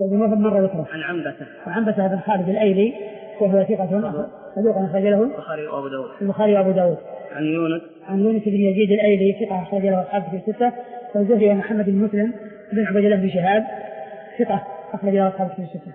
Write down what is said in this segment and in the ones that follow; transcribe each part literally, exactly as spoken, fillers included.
مرة ذكره. عن عنبسة وعنبسة بن خالد الأيلي وهو ثقة صدوق أخرج له البخاري وأبو داود. البخاري وأبو داود. عن يونس عن يونس بن يزيد الأيلي ثقة أخرج له أصحاب في الستة. والزهري ومحمد بن مسلم بن عبد الله بن شهاب ثقة أخرج له أصحاب في الستة.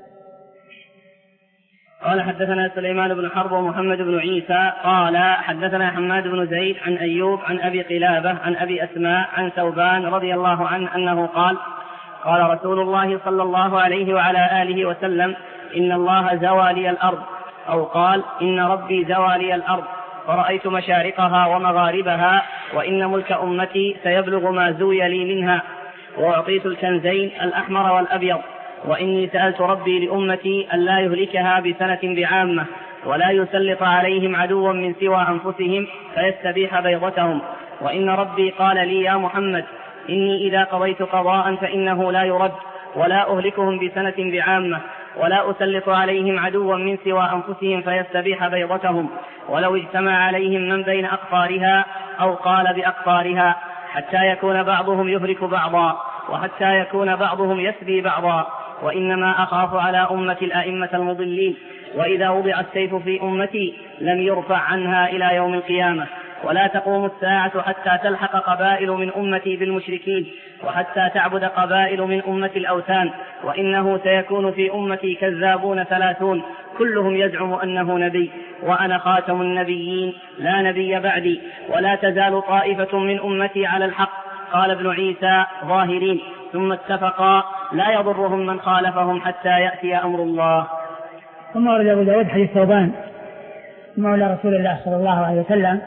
قال حدثنا سليمان بن حرب ومحمد بن عيسى قال حدثنا حماد بن زيد عن أيوب عن أبي قلابة عن أبي أسماء عن ثوبان رضي الله عنه أنه قال قال رسول الله صلى الله عليه وعلى آله وسلم إن الله زوى لي الأرض، أو قال إن ربي زوى لي الأرض فرأيت مشارقها ومغاربها، وإن ملك أمتي سيبلغ ما زوي لي منها، وأعطيت الكنزين الأحمر والأبيض، وإني سألت ربي لأمتي أن لا يهلكها بسنة بعامة، ولا يسلط عليهم عدوا من سوى أنفسهم فيستبيح بيضتهم، وإن ربي قال لي يا محمد إني إذا قضيت قضاء فإنه لا يرد، ولا أهلكهم بسنة بعامة، ولا أسلط عليهم عدوا من سوى أنفسهم فيستبيح بيضتهم، ولو اجتمع عليهم من بين أقطارها أو قال بأقطارها، حتى يكون بعضهم يهلك بعضا، وحتى يكون بعضهم يسبي بعضا، وإنما أخاف على أمة الأئمة المضلين، وإذا وضع السيف في أمتي لم يرفع عنها إلى يوم القيامة، ولا تقوم الساعة حتى تلحق قبائل من أمتي بالمشركين، وحتى تعبد قبائل من أمة الأوثان، وإنه سيكون في أمتي كذابون ثلاثون كلهم يزعم أنه نبي، وأنا خاتم النبيين لا نبي بعدي، ولا تزال طائفة من أمتي على الحق. قال ابن عيسى ظاهرين، ثم اتفقا لا يضرهم من خالفهم حتى يأتي أمر الله. ثم ورد أبو داود حديث ثوبان مولى رسول الله صلى الله عليه وسلم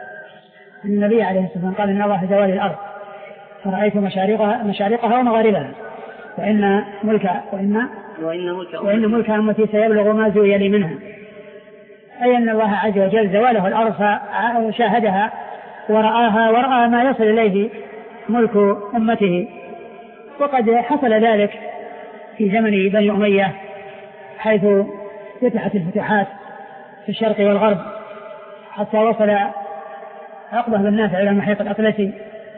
النبي عليه الصلاة والسلام قال إن الله زوال الأرض فرأيت مشارقها, مشارقها ومغاربها، وإن ملك وإن, وإن ملك, وإن ملك أمتي سيبلغ ما زوي لي منها، أي أن الله عز وجل زواله الأرض فشاهدها ورآها ورأى ما يصل إليه ملك أمته. وقد حصل ذلك في زمن بني أمية حيث فتحت الفتوحات في الشرق والغرب حتى وصل عقبة بن نافع إلى المحيط الأطلسي،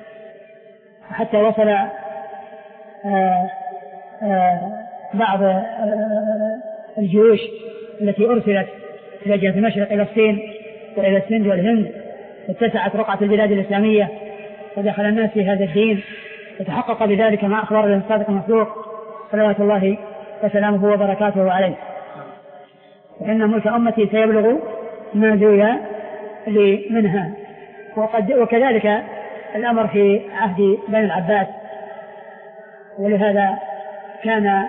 حتى وصل آآ آآ بعض الجيوش التي أرسلت إلى جهة المشرق إلى الصين وإلى السند والهند، واتسعت رقعة البلاد الإسلامية ودخل الناس في هذا الدين، وتحقق بذلك ما أخبر به الصادق المصدوق صلوات الله وسلامه وبركاته عليه، وإن ملك أمتي سيبلغ ما زوي لي منها. وقد وكذلك الأمر في عهد بني العباس، ولهذا كان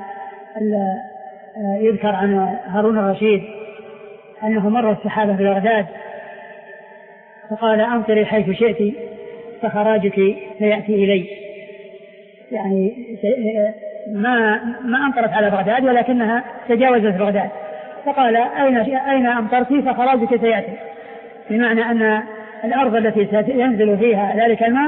يذكر عن هارون الرشيد أنه مر السحابة في بغداد فقال أمطري حيث شئت فخراجك سيأتي إلي، يعني ما ما أمطرت على بغداد ولكنها تجاوزت بغداد، فقال أين أين أمطرت فخراجك سيأتي، بمعنى أن الأرض التي سينزل فيها ذلك الماء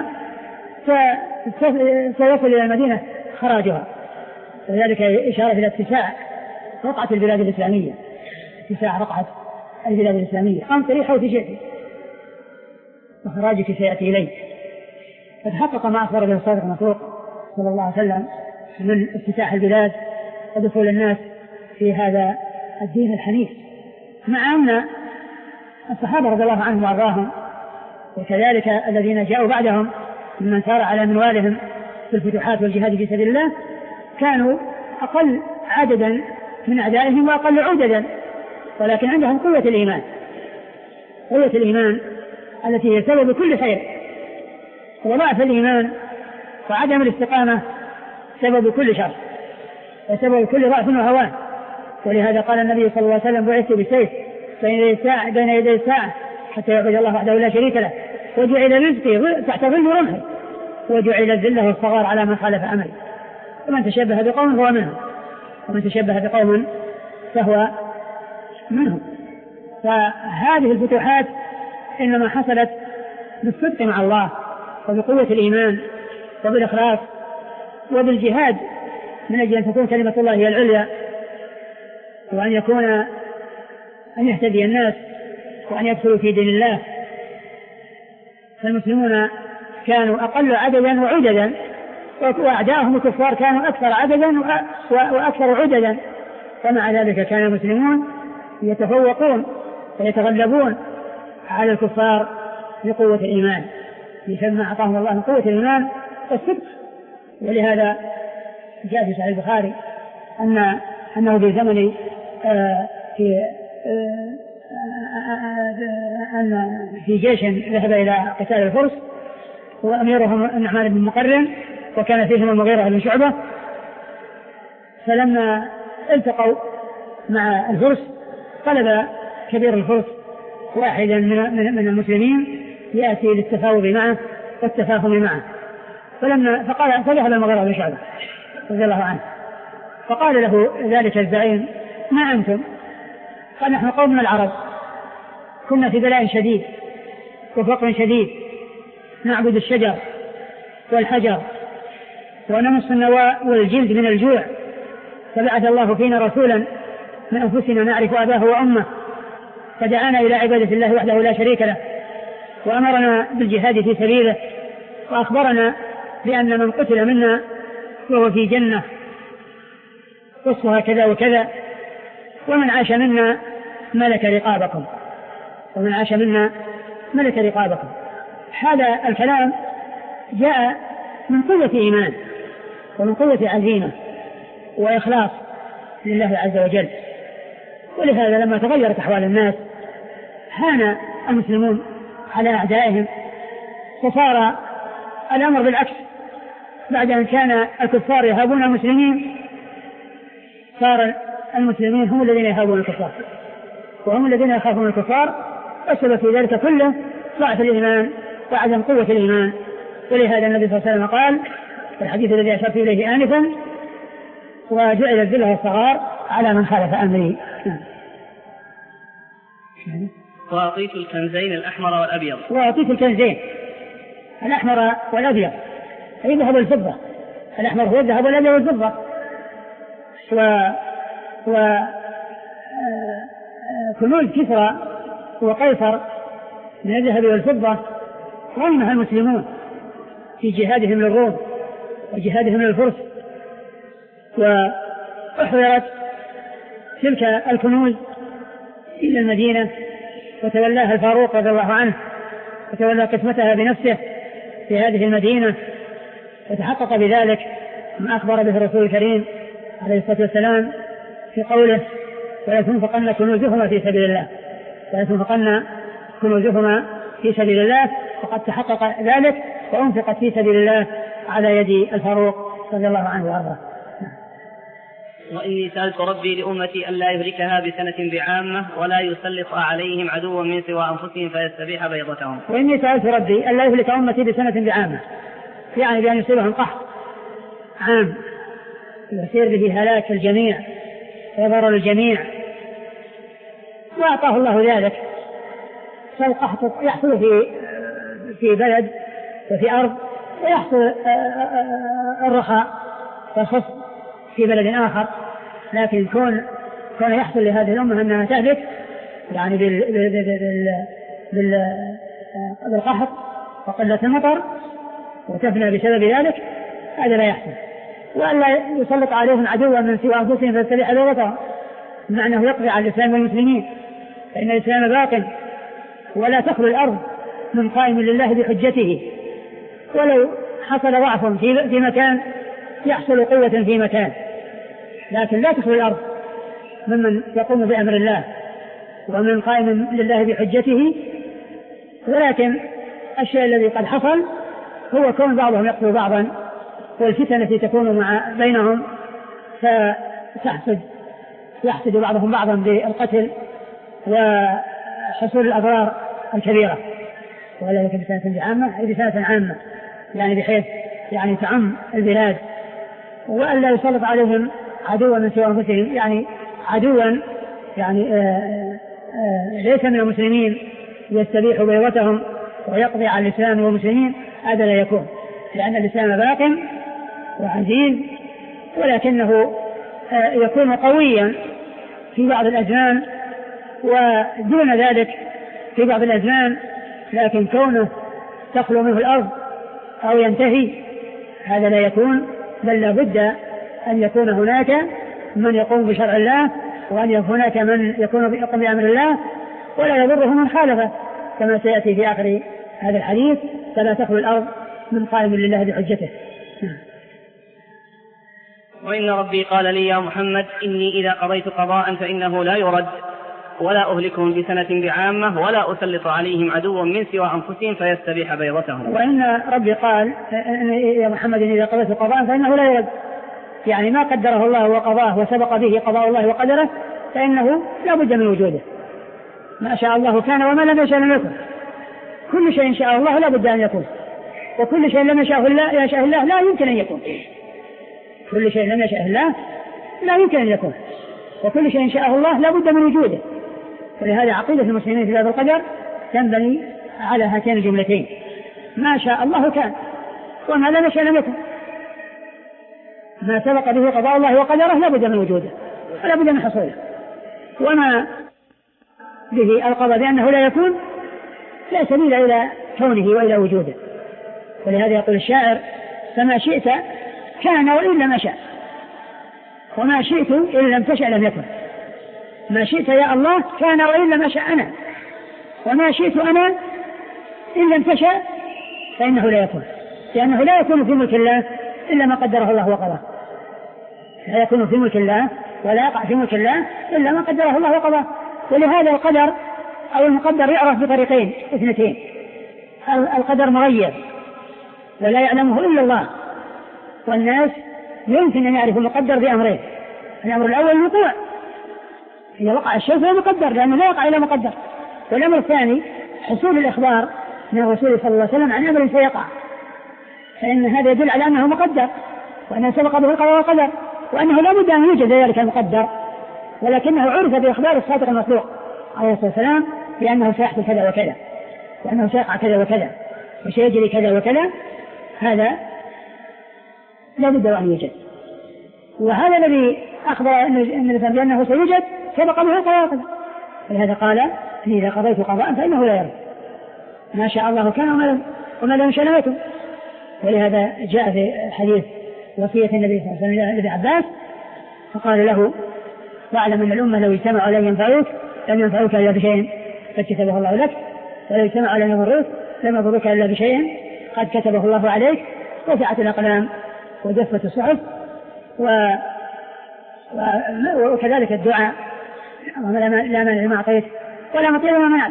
سيصل إلى المدينة خراجها، وذلك إشارة إلى اتساع رقعة البلاد الإسلامية، اتساع رقعة البلاد الإسلامية. أمطري حيث شئت وخراجك سيأتي إلي. فتحقق ما أخبر به الصادق المصدوق صلى الله عليه وسلم من اتساع البلاد ودخول الناس في هذا الدين الحنيف، مع أن الصحابة رضي الله عنهم وأرضاهم وكذلك الذين جاءوا بعدهم ممن سار على منوالهم في الفتوحات والجهاد في سبيل الله كانوا أقل عددا من أعدائهم وأقل عددا، ولكن عندهم قوة الإيمان، قوة الإيمان التي هي سبب كل خير، وضعف الإيمان وعدم الاستقامة سبب كل شر وسبب كل ضعف وهوان. ولهذا قال النبي صلى الله عليه وسلم بعثت بالسيف بين يدي الساعة حتى يعبد الله وحده لا شريك له، وجعل رزقي تحت ظل رمحي، وجعل الذلة والصغار على من خالف أمري، ومن تشبه بقوم فهو منهم، ومن تشبه بقوم فهو منهم. فهذه الفتوحات إنما حصلت بالصدق مع الله وبقوة الإيمان وبالإخلاص وبالجهاد من أجل أن تكون كلمة الله هي العليا، وأن يكون أن يهتدي الناس وأن يدخلوا في دين الله. فالمسلمون كانوا أقل عددا وعددا وأعداءهم الكفار كانوا أكثر عددا وأكثر عددا، ومع ذلك كان المسلمون يتفوقون ويتغلبون على الكفار بقوة الإيمان، بما أعطاهم الله من قوة الإيمان والصدق. ولهذا جاء في صحيح البخاري أن أنه في زمن آه في آه أن في جيش ذهب إلى قتال الفرس وأميرهم النعمان بن مقرن وكان فيهم المغيرة بن شعبة، فلما التقوا مع الفرس طلب كبير الفرس واحدا من المسلمين يأتي للتفاوض معه والتفاهم معه، فلما فقال فذهب المغيرة بن شعبة رضي الله عنه فقال له ذلك الزعيم: ما أنتم؟ قال: نحن قوم من العرب، كنا في بلاء شديد وفقر شديد، نعبد الشجر والحجر ونمص النواء والجلد من الجوع، فبعث الله فينا رسولا من أنفسنا نعرف أباه وأمه، فدعانا إلى عبادة الله وحده لا شريك له، وأمرنا بالجهاد في سبيله، وأخبرنا بأن من قتل منا وهو في جنة وصفها كذا وكذا، ومن عاش منا ملك رقابكم ومن عاش منا ملك رقابكم. هذا الكلام جاء من قوة إيمان ومن قوة عزيمة وإخلاص لله عز وجل. ولهذا لما تغيرت أحوال الناس هان المسلمون على أعدائهم، فصار الأمر بالعكس، بعد أن كان الكفار يهابون المسلمين صار المسلمين هم الذين يهابون الكفار وهم الذين يخافون الكفار، والسبب في ذلك كله ضعف الإيمان وعدم قوة الإيمان. ولهذا النبي صلى الله عليه وسلم قال في الحديث الذي أشرت إليه آنفا: وجعل الذلة والصغار على من خالف أمري. وأعطيت الكنزين الأحمر والأبيض. وأعطيت الكنزين الأحمر والأبيض أي الذهب والفضة. الأحمر هو الذهب والأبيض والفضة، و و كنوز كسرى وقيصر من الذهب والفضة غنمها المسلمون في جهادهم للروم وجهادهم للفرس، وأحضرت تلك الكنوز إلى المدينة وتولاها الفاروق رضي الله عنه وتولى قسمتها بنفسه في هذه المدينة، وتحقق بذلك ما أخبر به الرسول الكريم عليه الصلاة والسلام في قوله: ولا تنفقن كنوزهما في سبيل الله ولا تنفقن كنوزهما في سبيل الله، وقد تحقق ذلك وأنفقت في سبيل الله على يد الفاروق رضي الله عنه وأرضاه. وإني سألت ربي لأمتي ألا يهلكها بسنة بعامة ولا يسلط عليهم عدوا من سوى أنفسهم فيستبيح بيضتهم. وإني سألت ربي ألا يهلك أمتي بسنة بعامة، يعني بأن يصيبهم قحط عام يصير به هلاك الجميع وضرر الجميع، وأعطاه الله ذلك. فالقحط يحصل في في بلد وفي أرض، ويحصل الرخاء والخصب في بلد آخر، لكن كون كون يحصل لهذه الأمة أنها تهلك يعني بال بال بال بالقحط وقلة المطر وتفنى بسبب ذلك، هذا لا يحصل. وألا يسلط عليهم عدوا من سوى أنفسهم فيستبيح بيضتهم، مع أنه يقضي على الإسلام والمسلمين، فإن الإسلام باق ولا تخلو الأرض من قائم لله بحجته، ولو حصل ضعف في مكان يحصل قوة في مكان، لكن لا تخلو الأرض ممن يقوم بأمر الله ومن قائم لله بحجته. ولكن الشيء الذي قد حصل هو كون بعضهم يقتل بعضا، والفتنة التي تكون مع بينهم فتحسد يحسد بعضهم بعضا بالقتل وحصول الأضرار الكبيرة. ولا يمكن بسنة عامة أي بسنة عامة، يعني بحيث يعني تعم البلاد، وألا يسلط عليهم عدوا من سوى أنفسهم، يعني عدوا يعني آآ آآ ليس من المسلمين يستبيح بيضتهم ويقضي على الإسلام والمسلمين، هذا لا يكون، لأن الإسلام باق وعزيز، ولكنه يكون قويا في بعض الأزمان ودون ذلك في بعض الأزمان، لكن كونه تخلو منه الأرض أو ينتهي هذا لا يكون، بل لابد أن يكون هناك من يقوم بشرع الله، وأن يكون هناك من يكون يقوم بأمر الله، ولا يضره من خالفه، كما سيأتي في آخر هذا الحديث: فلا تخلو الأرض من قائم لله بحجته. وإن ربي قال لي يا محمد إني إذا قضيت قضاء فإنه لا يرد، ولا أهلكهم بسنة بعامة، ولا أسلط عليهم عدوا من سوى أنفسهم فيستبيح بيضتهم. وإن ربي قال يا محمد إذا قضيت قضاء فإنه لا يرد، يعني ما قدره الله وقضاه وسبق به قضاء الله وقدره فإنه لا بد من وجوده. ما شاء الله كان وما لم يشاء لم يكن. كل شيء شاء الله لا بد أن يكون، وكل شيء لم يشاء الله يشاء الله لا يمكن أن يكون. كل شيء لم يشاء الله لا يمكن أن يكون، وكل شيء شاء الله لا بد من وجوده. ولهذا عقيدة المسلمين في باب القدر تنبني على هاتين الجملتين: ما شاء الله كان، وما لم يشاء لم يكن. ما سبق به قضاء الله وقدره لا بد من وجوده ولا بد من حصوله، وما به القضاء بأنه لا يكون لا سبيل إلى كونه وإلى وجوده. ولهذا يقول الشاعر: فما شئت كان وإن لم أشأ، وما شئت إن لم تشأ لم يكن. ما شئت يا الله كان وإن لم أشأ أنا، وما شئت أنا إن لم تشأ فإنه لا يكون، لأنه لا يكون في ملك الله إلا ما قدره الله وقضاه. لا يكون في ملك الله ولا يقع في ملك الله إلا ما قدره الله وقضاه. ولهذا القدر أو المقدر يعرف بطريقين اثنتين: القدر مغير ولا يعلمه إلا الله، والناس يمكن أن يعرفوا المقدر بأمرين: الأمر الأول الوقوع، إذا وقع الشيء فهو مقدر لأنه لا يقع إلا مقدر. والأمر الثاني حصول الإخبار من الرسول صلى الله عليه وسلم عن أمر سيقع، فإن هذا يدل على أنه مقدر، وأنه سبق به القضاء والقدر، وأنه لا بد أن يوجد ذلك المقدر، ولكنه عرف بإخبار الصادق المصدوق عليه الصلاة والسلام بأنه سيحصل كذا وكذا، وأنه سيقع كذا وكذا، وسيجري كذا وكذا. هذا لا بد أن يوجد، وهذا الذي أخبر النبي بأنه سيوجد سبق به القضاء والقدر. ولهذا قال: إذا قضيت قضاء فإنه لا يرد، ما شاء الله كان وما لم يشاء لم يكن. ولهذا جاء في حديث وصية النبي صلى الله عليه وسلم لابن عباس فقال له: واعلم أن الأمة لو اجتمعوا على أن ينفعوك لم ينفعوك إلا بشيء قد كتبه الله لك، ولو اجتمعوا على أن يضروك لم يضروك إلا بشيء قد كتبه الله عليك. رفعت الأقلام وجفت الصحف، و... و... وكذلك الدعاء: لا مانع لما أعطيت ولا مطيع لما منعت.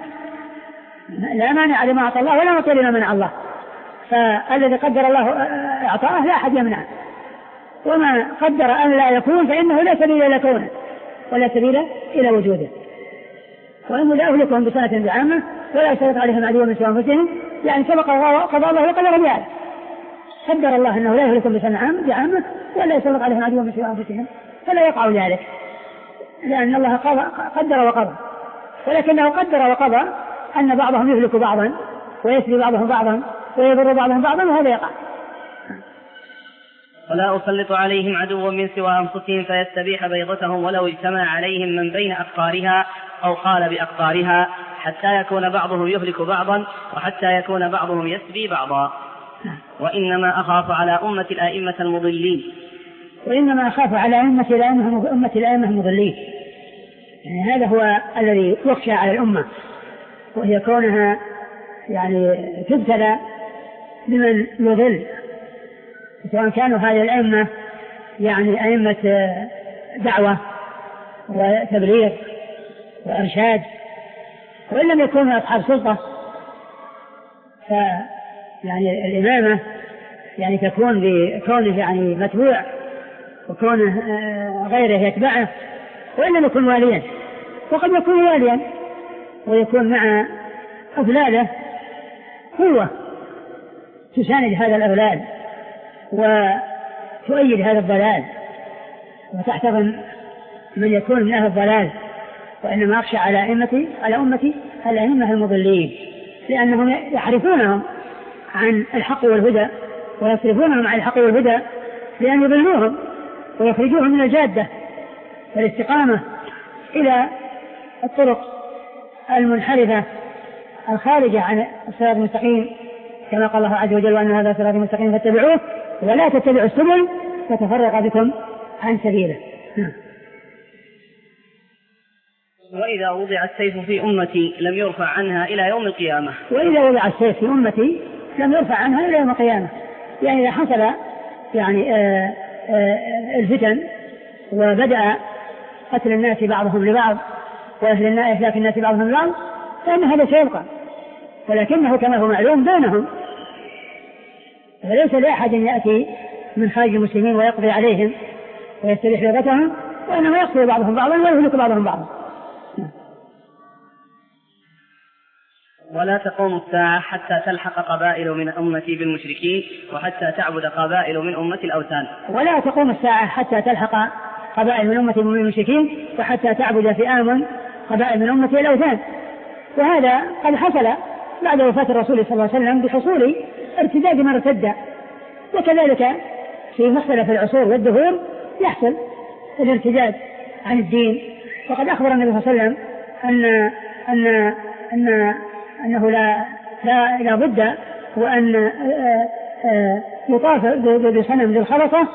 لا مانع لما أعطى الله ولا مطيع لما منع الله، فالذي قدر الله أعطاه لا أحد يمنعه، وما قدر أن لا يكون فإنه لا سبيل إلى كونه ولا سبيل إلى وجوده. وإنه لا أهلكهم بسنة بعامة ولا يسلط عليهم عدوا من سوى أنفسهم، يعني سبق قضاء الله وقدر بهذا. قدر الله أنه لا يهلكهم بسنة بعامة ولا يسلط عليهم عدوا من سوى أنفسهم، فلا يقع ذلك، لأن الله قدر وقضى. ولكنه قدر وقضى أن بعضهم يهلك بعضا ويسري بعضهم بعضا ويضر بعضهم بعضا، وهذا يقع. ولا أسلط عليهم عدوا من سوى أنفسهم فيستبيح بيضتهم ولو اجتمع عليهم من بين أقطارها أو قال بأقطارها، حتى يكون بعضهم يهلك بعضا وحتى يكون بعضهم يسبي بعضا. وإنما أخاف على أمة الآئمة المضلين وإنما أخاف على أمة الآئمة أمة الآئمة المضلين يعني هذا هو الذي يخشى على الأمة، وهي كونها يعني تبتلى بمن يضل، سواء كانوا هذه الأئمة يعني أئمة دعوة وتبليغ وإرشاد، وإن لم يكونوا أصحاب سلطة، فيعني الإمامة يعني تكون بكونه يعني متبوع وكونه غيره يتبعه، وإن لم يكن واليا، وقد يكون واليا ويكون مع أفلاله قوة تساند هذا الأفلال وتؤيد هذا الضلال وتحتضن من يكون من أهل الضلال. وإنما أخشى على أئمتي على أمتي الأئمة المضلين، لأنهم يحرفونهم عن الحق والهدى ويصرفونهم عن الحق والهدى لأن يضلوهم ويخرجوهم من الجادة والاستقامة إلى الطرق المنحرفة الخارجة عن الصراط المستقيم، كما قال الله عز وجل: وأن هذا صراطي مستقيم فاتبعوه ولا تتبعوا السبل فتفرق بكم عن سبيله. وإذا وضع السيف في أمتي لم يرفع عنها إلى يوم القيامة. وإذا وضع السيف في أمتي لم يرفع عنها إلى يوم القيامة. يعني إذا حصل يعني آآ آآ الفتن وبدأ قتل الناس بعضهم لبعض وأهل الناس إهلاك الناس بعضهم لبعض فإن هذا سيبقى، ولكنه كما هو معلوم بينهم، وليس لأحد يأتي من خارج المسلمين ويقضي عليهم ويستريح لغتهم، وإنما يقتل بعضهم بعضا ويهلك بعضهم بعضا. ولا تقوم الساعة حتى تلحق قبائل من أمتي بالمشركين وحتى تعبد قبائل من أمتي الأوثان. ولا تقوم الساعة حتى تلحق قبائل من أمتي بالمشركين وحتى تعبد فئام قبائل من أمتي الأوثان. وهذا قد حصل بعد وفاة الرسول صلى الله عليه وسلم بحصول ارتداد من ارتد، وكذلك في مختلف العصور والدهور يحصل الارتداد عن الدين. وقد أخبر النبي صلى الله عليه وسلم أن أن أن أنه لا لا لا بد وأن يطاف بصنم ذي الخلصة،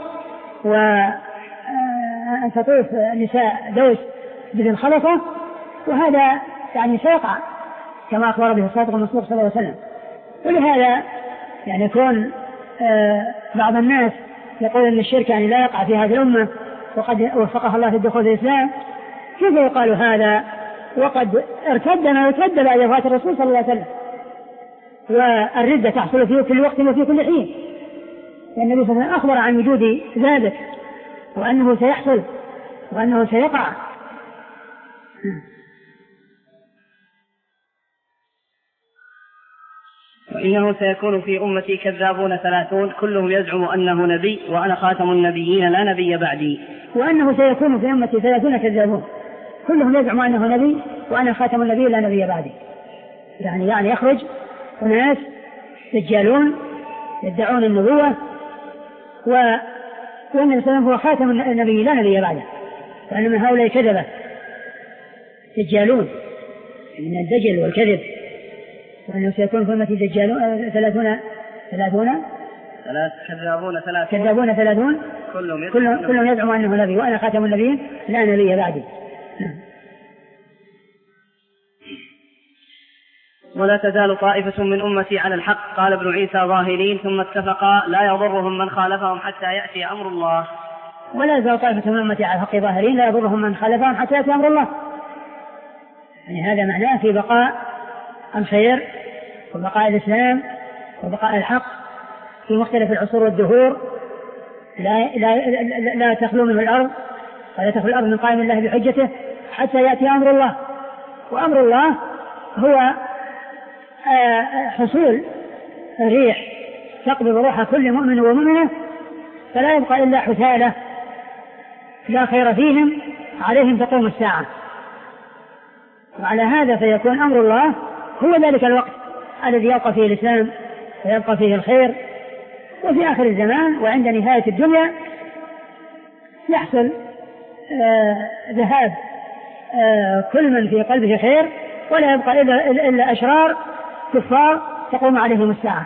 وأن تطوف نساء دوس بذي الخلصة، وهذا يعني سيقع كما أخبر به الصادق المصدوق صلى الله عليه وسلم. ولهذا يعني يكون بعض الناس يقول أن الشرك يعني لا يقع في هذه الأمة وقد وفقها الله في الدخول في الإسلام، كيف يقال هذا وقد ارتد ما ارتد بعد وفاة الرسول صلى الله عليه وسلم؟ والردة تحصل في كل وقت وفي كل حين، لأن النبي صلى الله عليه وسلم أخبر عن وجود ذلك وأنه سيحصل وأنه سيقع. وإنه سيكون في أمتي كذابون ثلاثون كلهم يزعم أنه نبي وأنا خاتم النبيين لا نبي بعدي. وأنه سيكون في أمتي ثلاثون كذابون كلهم يزعم أنه نبي وأنا خاتم النبي لا نبي بعدي. يعني يعني يخرج أناس دجالون يدعون النبوة وأن النبي صلى الله عليه وسلم هو خاتم النبي لا نبي بعده، وأن من هؤلاء كذبة دجالون من الدجل والكذب. وأنه سيكون في أمتي دجالون ثلاثون ثلاثون ثلاث كذابون ثلاثون كذابون ثلاثون كلهم كلهم, كلهم يزعم أنه نبي وأنا خاتم النبيين لا نبي بعدي. ولا تزال طائفة من أمتي على الحق قال ابن عيسى ظاهرين ثم اتفقا لا يضرهم من خالفهم حتى يأتي أمر الله. ولا تزال طائفة من أمتي على الحق ظاهرين لا يضرهم من خالفهم حتى يأتي أمر الله. يعني هذا معناه في بقاء الخير وبقاء الإسلام وبقاء الحق في مختلف العصور والدهور. لا, لا, لا, لا تخلو منه الأرض ولا تخلو الأرض من قائم الله بحجته حتى يأتي أمر الله. وأمر الله هو حصول الريح تقبض روح كل مؤمن ومؤمنة فلا يبقى إلا حثالة لا خير فيهم عليهم تقوم الساعة. وعلى هذا فيكون أمر الله هو ذلك الوقت الذي يبقى فيه الإسلام ويبقى فيه الخير. وفي آخر الزمان وعند نهاية الدنيا يحصل آه ذهاب آه كل من في قلبه خير ولا يبقى إلا, إلا أشرار كفار تقوم عليهم الساعة.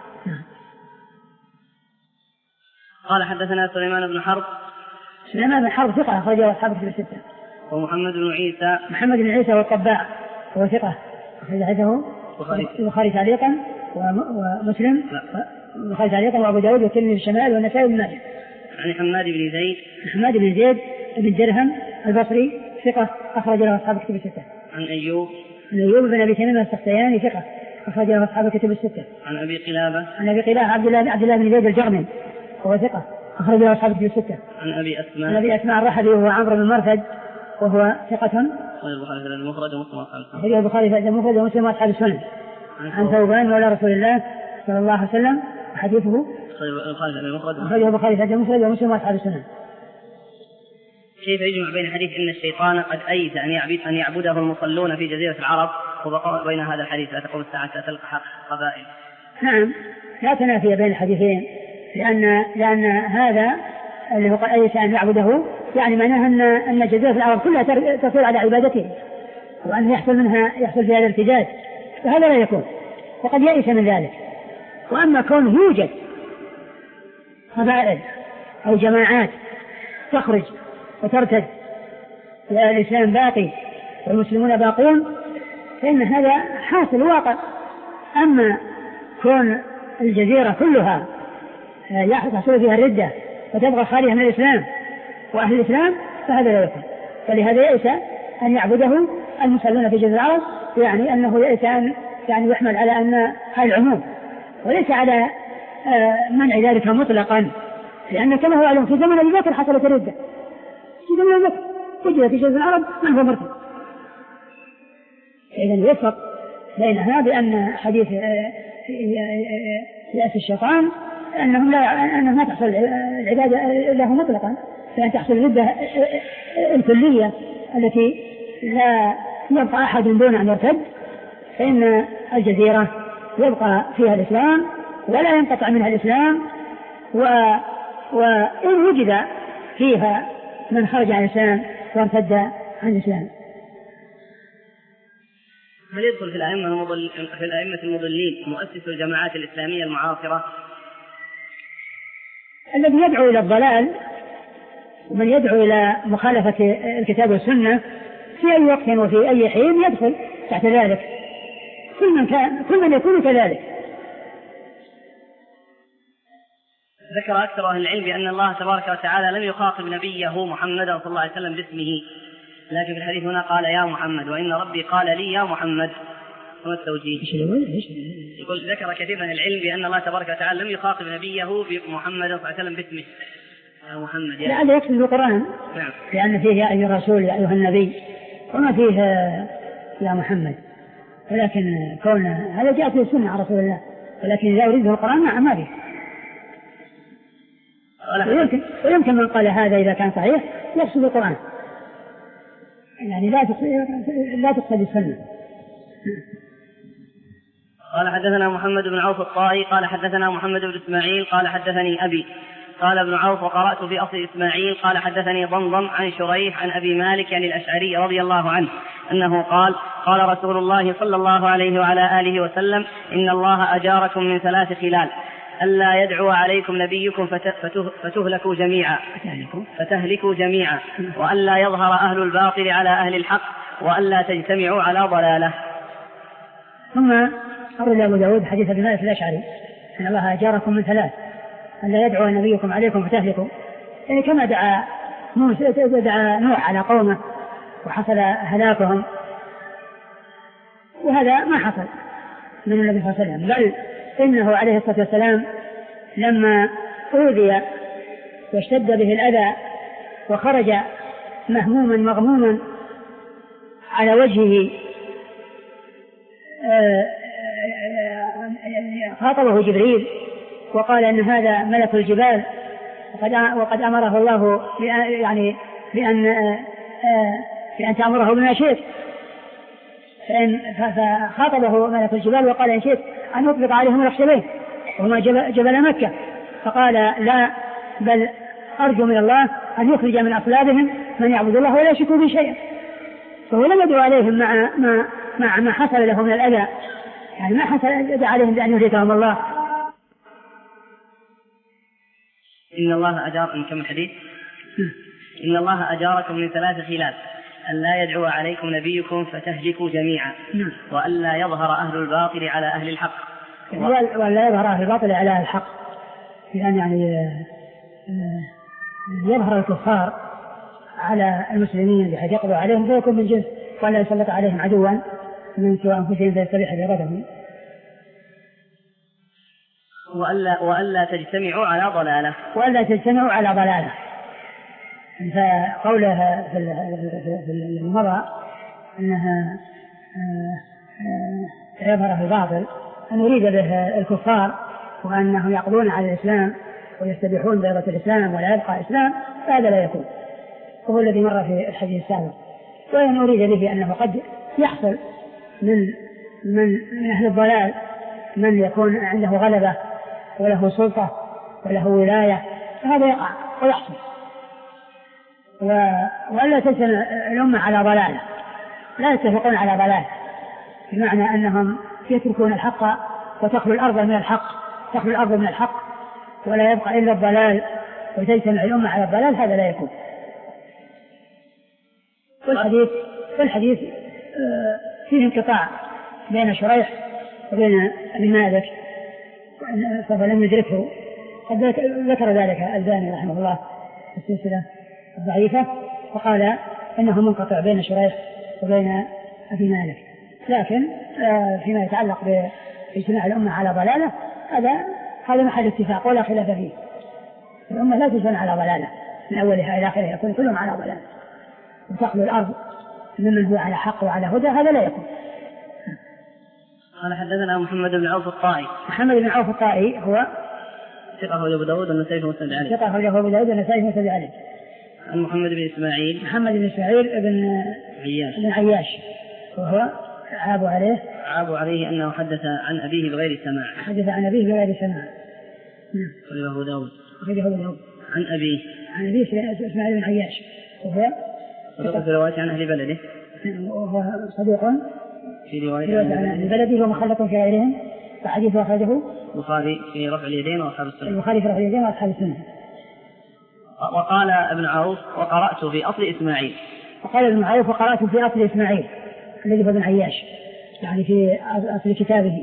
قال حدثنا سليمان بن حرب. سليمان بن حرب ثقة أخرجه أصحاب الكتب الستة. ومحمد بن عيسى. محمد بن عيسى والطباع هو ثقة أخرج حديثه البخاري تعليقا ومسلم البخاري تعليقا وأبو داود والترمذي في الشمال والنسائي بن ماجه. عن حماد بن زيد. حماد بن زيد بن درهم البصري ثقة أخرج له أصحاب الكتب الستة. عن أيوب. عن أيوب بن أبي تميم السختياني ثقة أخرج له أصحاب الكتب الستة. عن أبي قلابة. عن أبي قلابة عبد الله عبد الله بن زيد الجرمي وهو ثقة أخرج له أصحاب الكتب الستة. عن أبي أسماء. عن أبي أسماء الرحبي وهو عمرو بن مرثد وهو ثقة. أخرج البخاري في المفرد ومسلم وأصحاب السنن. أخرج البخاري في المفرد ومسلم وأصحاب السنن. عن ثوبان مولى رسول الله صلى الله عليه وسلم حديثه. أخرج البخاري في المفرد ومسلم وأصحاب السنن. كيف يجمع بين حديث إن الشيطان قد أيس أن يعبد أن يعبده المصلون في جزيرة العرب وبقاء بين هذا الحديث لا تقوم الساعة تلقى قبائل؟ نعم لا تنافي بين الحديثين لأن لأن هذا اللي هو قد أيس أن يعبده يعني معناه أن أن جزيرة العرب كلها تصير على عبادته وأن يحصل منها يحصل فيها الارتداد فهذا لا يكون وقد يئس من ذلك. وأما كونه يوجد قبائل أو جماعات تخرج وترتد والإسلام باقي والمسلمون باقون، فإن هذا حاصل واقع. أما كون الجزيرة كلها يحصل فيها الردة وتبقى خالية من الإسلام وأهل الإسلام فهذا لا يكون. فلهذا يئس أن يعبده المصلون في جزيرة العرب، يعني أنه يئس أن يعني يحمل على أن هذا العموم وليس على منع ذلك مطلقا، لأن كما هو معلوم في زمن أبي بكر حصلت الردة، في زمن أبي بكر وجد في جزيرة العرب من هو مرتد. إذن يوفق بينها بأن حديث يأس الشيطان أنهم لا أنهم ما تحصل العبادة له مطلقا، فأن تحصل الردة الكلية التي لا يبقى أحد دون أن يرتد، فإن الجزيرة يبقى فيها الإسلام ولا ينقطع منها الإسلام، و... وإن وجد فيها من خرج عن الإسلام وارتد عن الإسلام. هل يدخل في الأئمة المضل... في الأئمة المضلين مؤسس الجماعات الإسلامية المعاصرة؟ الذي يدعو إلى الضلال ومن يدعو إلى مخالفة الكتاب والسنة في أي وقت وفي أي حين يدخل تحت ذلك، كل من, كان... كل من يكون كذلك. ذكر أكثر أهل العلم بأن الله تبارك وتعالى لم يخاطب نبيه محمدا صلى الله عليه وسلم باسمه، لكن في الحديث هنا قال يا محمد، وإن ربي قال لي يا محمد. هو التوجيه. يقول ذكر كثير من العلم بأن الله تبارك وتعالى لم يخاطب نبيه بمحمد صلى الله عليه وسلم باسمه يا محمد. لا هذا يكفي القرآن، نعم. لأن فيه يا أيها الرسول يا أيها النبي وما فيه يا محمد، ولكن كون هذا جاء في السنة عن رسول الله، ولكن إذا أريده القرآن نعم ما فيه. ويمكن, ويمكن من قال هذا إذا كان صحيح يقصد القرآن، يعني لا لا تقصد السنة. قال حدثنا محمد بن عوف الطائي قال حدثنا محمد بن إسماعيل قال حدثني أبي. قال ابن عوف وقرأت في أصل إسماعيل قال حدثني ضمضم عن شريح عن أبي مالك يعني الأشعري رضي الله عنه أنه قال قال رسول الله صلى الله عليه وعلى آله وسلم إن الله أجاركم من ثلاث خلال: ألا يدعو عليكم نبيكم فتهلكوا جميعا فتهلكوا جميعا وألا يظهر أهل الباطل على أهل الحق وألا تجتمعوا على ضلالة. ثم أورد أبو داود حديث ابن مالك الأشعري إن الله أجاركم من ثلاث: ألا يدعو نبيكم عليكم فتهلكوا، يعني كما دعا دعا نوح على قومه وحصل هلاكهم، وهذا ما حصل من النبي صلى الله عليه وسلم، بل إنه عليه الصلاة والسلام لما أوذي واشتد به الأذى وخرج مهموما مغموما على وجهه خاطبه جبريل وقال إن هذا ملك الجبال وقد وقد أمره الله يعني بأن بأن تأمره بما شئت، فخاطبه ملك الجبال وقال إن شئت أن أطلق عليهم الأخشبين وهما جبل مكة، فقال لا، بل أرجو من الله أن يخرج من أصلابهم من يعبد الله ولا يشرك به شيئا. فهو لم يدعو عليهم مع ما مع ما حصل له من الأذى، يعني ما حصل دعا عليهم بأن يهلكهم الله. إن الله أجار كم الحديث إن الله أجاركم من ثلاث خلال: ألا يدعو عليكم نبيكم فتهلكوا جميعا وألا يظهر أهل الباطل على أهل الحق وألا يظهر أهل الباطل على أهل الحق، يعني, يعني يظهر الكفار على المسلمين بحيث يقضوا عليهم فيكون من جنس، ولا يسلط عليهم عدوا من سوى أنفسهم فيستبيح بغضبهم. وألا, وألا تجتمعوا على ضلالة وألا تجتمعوا على ضلالة. فقوله في المضى أنها يظهر الباطل أن يريد به الكفار وأنهم يقضون على الإسلام ويستبيحون بيضة الإسلام ولا يبقى إسلام، فهذا لا يكون، وهو الذي مر في الحديث السابق. وإن أريد به أنه قد يحصل من من من أهل الضلال من يكون عنده غلبة وله سلطة وله ولاية، فهذا يقع ويحصل. ولا تجتمع الأمة على ضلالة، لا يتفقون على ضلالة، بمعنى أنهم يتركون الحق وتخلو الأرض من الحق تخلو الأرض من الحق ولا يبقى إلا الضلال وتجتمع الأمة على الضلال، هذا لا يكون. والحديث والحديث فيه انقطاع بين شريح وبين ابن مالك فلم يدركه. قد ذكر ذلك الألباني رحمه الله في السلسلة الضعيفة وقال إنه منقطع بين شريح وبين ابن مالك، لكن فيما يتعلق باجتماع الأمة على ضلالة هذا هذا محل اتفاق ولا خلاف فيه. الأمة لا تجتمع على ضلالة من أولها إلى آخرها، يكون كلهم على ضلالة وتخلو الأرض ممن هو على حق وعلى هدى، هذا لا يكون. قال حدثنا محمد بن عوف الطائي. محمد بن عوف الطائي هو ثقة أبو داود والنسائي ومسند عليه. ثقة أبو داود والنسائي ومسند عليه. عن محمد بن إسماعيل. محمد بن إسماعيل بن عياش. بن عياش وهو عاب عليه. عاب عليه أنه حدث عن أبيه بغير سماع. حدث عن أبيه بغير سماع. أخرجه أبو داود. أخرجه أبو داود. عن أبيه. عن أبيه إسماعيل بن عياش وهو صدوق في رواية عن أهل بلده. وهو صدوق في رواية عن أهل بلده ومخلط في غيرهم، وحديثه أخرجه البخاري في رفع اليدين وأصحاب السنة. البخاري في رفع اليدين وأصحاب السنة. وقال ابن عوف وقرأت في أصل إسماعيل. وقال ابن عوف وقرأت في أصل إسماعيل الذي هو ابن عياش، يعني في أصل كتابه.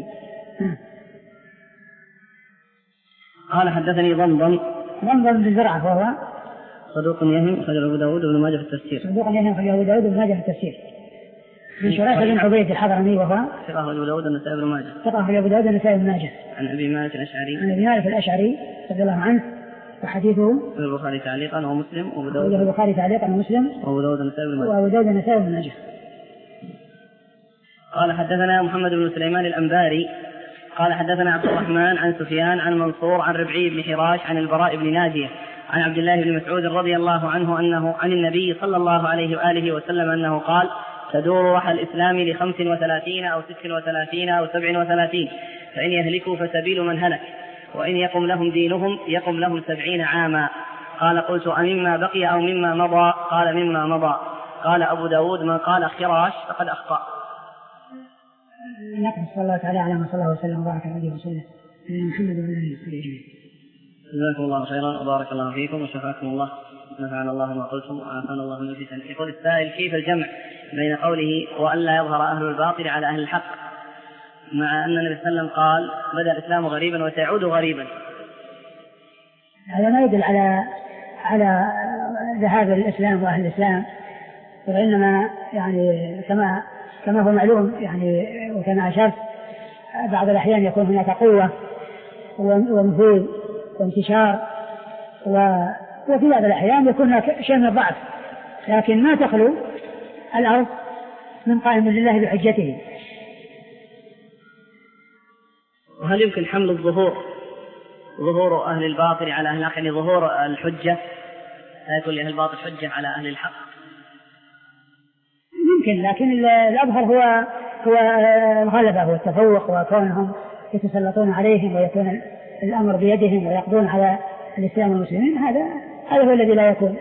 قال حدثني ضمضم. ضمضم بن زرعة وهو صدوق يهم أخرج أبو داود وابن ماجه في التفسير. صدوق يهم أخرج أبو داود وابن ماجه في التفسير. من شريح بن عبيد الحضرمي وهو ثقة أبو داود والنسائي بن ماجه. ثقة أبو داود والنسائي بن ماجه. عن أبي مالك الأشعري. عن أبي مالك الأشعري رضي الله عنه، وحديثه في البخاري تعليقا ومسلم وأبو داود. البخاري تعليقا ومسلم وأبو داود والنسائي بن ماجه. وأبو داود والنسائي بن ماجه. قال حدثنا محمد بن سليمان الأنباري قال حدثنا عبد الرحمن عن سفيان عن منصور عن ربعي بن حراش عن البراء بن ناجية عن عبد الله بن مسعود رضي الله عنه أنه عن النبي صلى الله عليه وآله وسلم أنه قال: تدور رحى الإسلام لخمس وثلاثين أو ست وثلاثين أو سبع وثلاثين، فإن يهلكوا فسبيل من هلك، وإن يقم لهم دينهم يقم لهم سبعين عاما. قال: قلت: أمما بقي أو مما مضى؟ قال: مما مضى. قال أبو داود: من قال خراش فقد أخطأ. نقل صلى الله تعالى على ما صلى الله وسلم وبارك عليه وسلم محمد بن علي وسلم. جزاكم الله خيرا وبارك الله فيكم وشفاكم الله، نفعنا الله ما قلتم وعافانا الله من الفتن. يقول السائل: كيف الجمع بين قوله وأن لا يظهر أهل الباطل على أهل الحق، مع أن النبي صلى الله عليه وسلم قال: بدأ الإسلام غريبا وسيعود غريبا؟ هذا ما يدل على على ذهاب الإسلام وأهل الإسلام، وإنما يعني كما كما هو معلوم يعني وكما أشرت، بعض الأحيان يكون هناك قوة ونفوذ وانتشار، وفي بعض الأحيان يكون هناك شيء من الضعف، لكن ما تخلو الأرض من قائم لله بحجته. وهل يمكن حمل الظهور ظهور أهل الباطل على أهل الحق، يعني ظهور الحجة لا يكون لأهل الباطل حجة على أهل الحق؟ ممكن، لكن الأظهر هو هو الغلبة والتفوق، وكونهم يتسلطون عليهم ويكون الأمر بيدهم ويقضون على الإسلام والمسلمين، هذا هذا هو الذي لا يكون.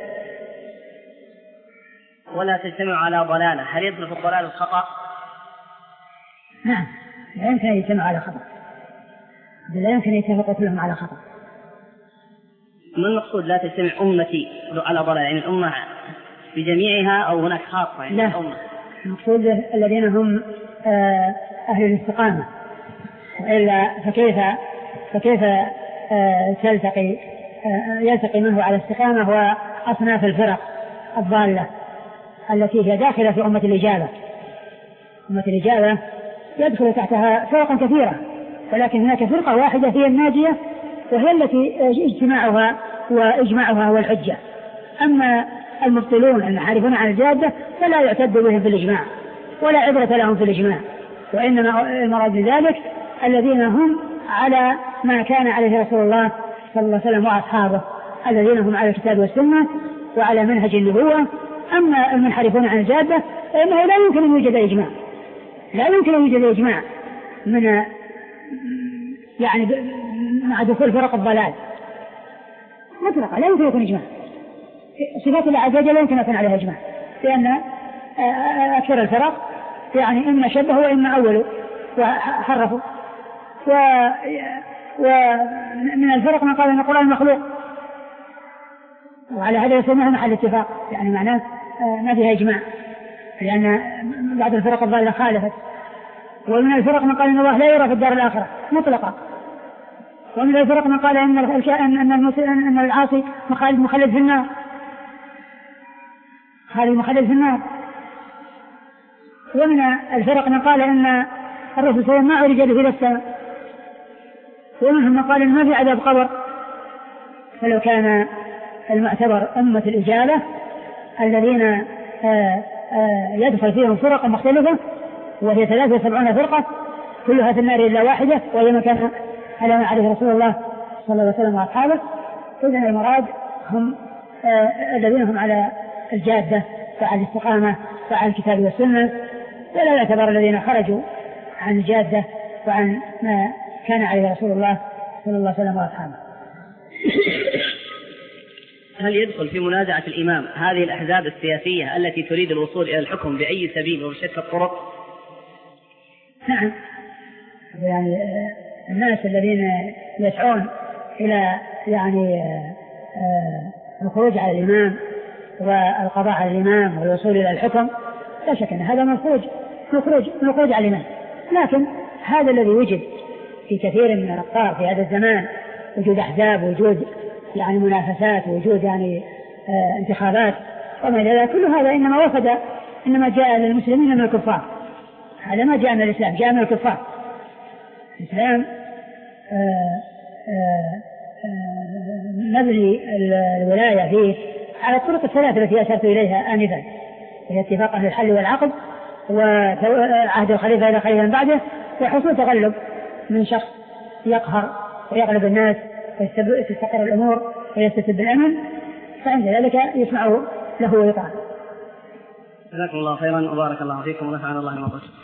ولا تجتمع على ضلالة، هل يدخل في الضلال الخطأ؟ نعم، لا يمكن أن يجتمع على خطأ، لا يمكن أن يتفقوا كلهم على خطأ. ما المقصود لا تجتمع أمتي على ضلال؟ يعني الأمة بجميعها أو هناك خاصة؟ يعني لا، الأمة المقصود الذين هم أهل الاستقامة، وإلا فكيف فكيف تلتقي يلتقي من هو على استقامة وأصناف الفرق الضالة التي هي داخلة في أمة الإجابة. أمة الإجابة يدخل تحتها فرق كثيرة، ولكن هناك فرقة واحدة هي الناجية، وهي التي اجتماعها وإجماعها هو الحجة. أما المبطلون المحارفون عن الجادة فلا يعتد بهم في الإجماع ولا عبرة لهم في الإجماع، وإنما المراد بذلك الذين هم على ما كان عليه رسول الله صلى الله عليه وسلم وأصحابه، الذين هم على الكتاب والسنة وعلى منهج النبوة. أما المنحرفون عن الجادة فإنه لا يمكن أن يوجد إجماع، لا يمكن أن يوجد إجماع من يعني مع دخول فرق الضلال مطلقا، لا يمكن يكون إجماع. صفات الله عز وجل لا يمكن يكون عليها إجماع، لأن أكثر الفرق يعني إما شبه وإما أولوا وحرفوا، ومن الفرق من قال أن القرآن مخلوق، وعلى هذا يسمونه محل اتفاق، يعني معناه ما فيها إجماع، لأن بعض الفرق الضالة خالفت. ومن الفرق من قال أن الله لا يرى في الدار الآخرة مطلقا. ومن الفرق من قال أن أن العاصي مخالد مخلد في النار، خالد مخلد في النار. ومن الفرق من قال أن الرسول صلى الله عليه وسلم ما عرج به إلى السماء. ومنهم من قال أن ما في عذاب قبر. فلو كان المعتبر أمة الإجابة الذين آآ آآ يدخل فيهم فرق مختلفة، وهي ثلاثة وسبعون فرقة كلها في النار إلا واحدة، وهي ما كان على ما عليه رسول الله صلى الله عليه وسلم وأصحابه. إذن المراد هم الذين هم على الجادة وعلى الاستقامة وعلى الكتاب والسنة، ولا يعتبر الذين خرجوا عن الجادة وعن ما كان عليه رسول الله صلى الله عليه وسلم وأصحابه. هل يدخل في منازعة الإمام هذه الأحزاب السياسية التي تريد الوصول إلى الحكم بأي سبيل وبشتى الطرق؟ نعم، يعني الناس الذين يسعون إلى يعني الخروج على الإمام والقضاء على الإمام والوصول إلى الحكم، لا شك أن هذا مخروج مخروج مخروج على الإمام. لكن هذا الذي وجد في كثير من الأقطار في هذا الزمان، وجود أحزاب، وجود يعني منافسات، وجود يعني آه انتخابات وما إلى ذلك، كل هذا إنما وفد إنما جاء للمسلمين من الكفار. هذا ما جاء من الإسلام، جاء من الكفار. الإسلام آه آه آه مبني الولاية فيه على الطرق الثلاثة التي أشرت إليها آنفا، وهي اتفاق أهل الحل والعقد، وعهد الخليفة إلى خليفة بعده، وحصول تغلب من شخص يقهر ويغلب الناس ويستقر الأمور ويستتب الأمن، فعند ذلك يسمع له ويطاع. جزاكم الله خيرا وبارك الله فيكم ونفعنا الله بما قلتم.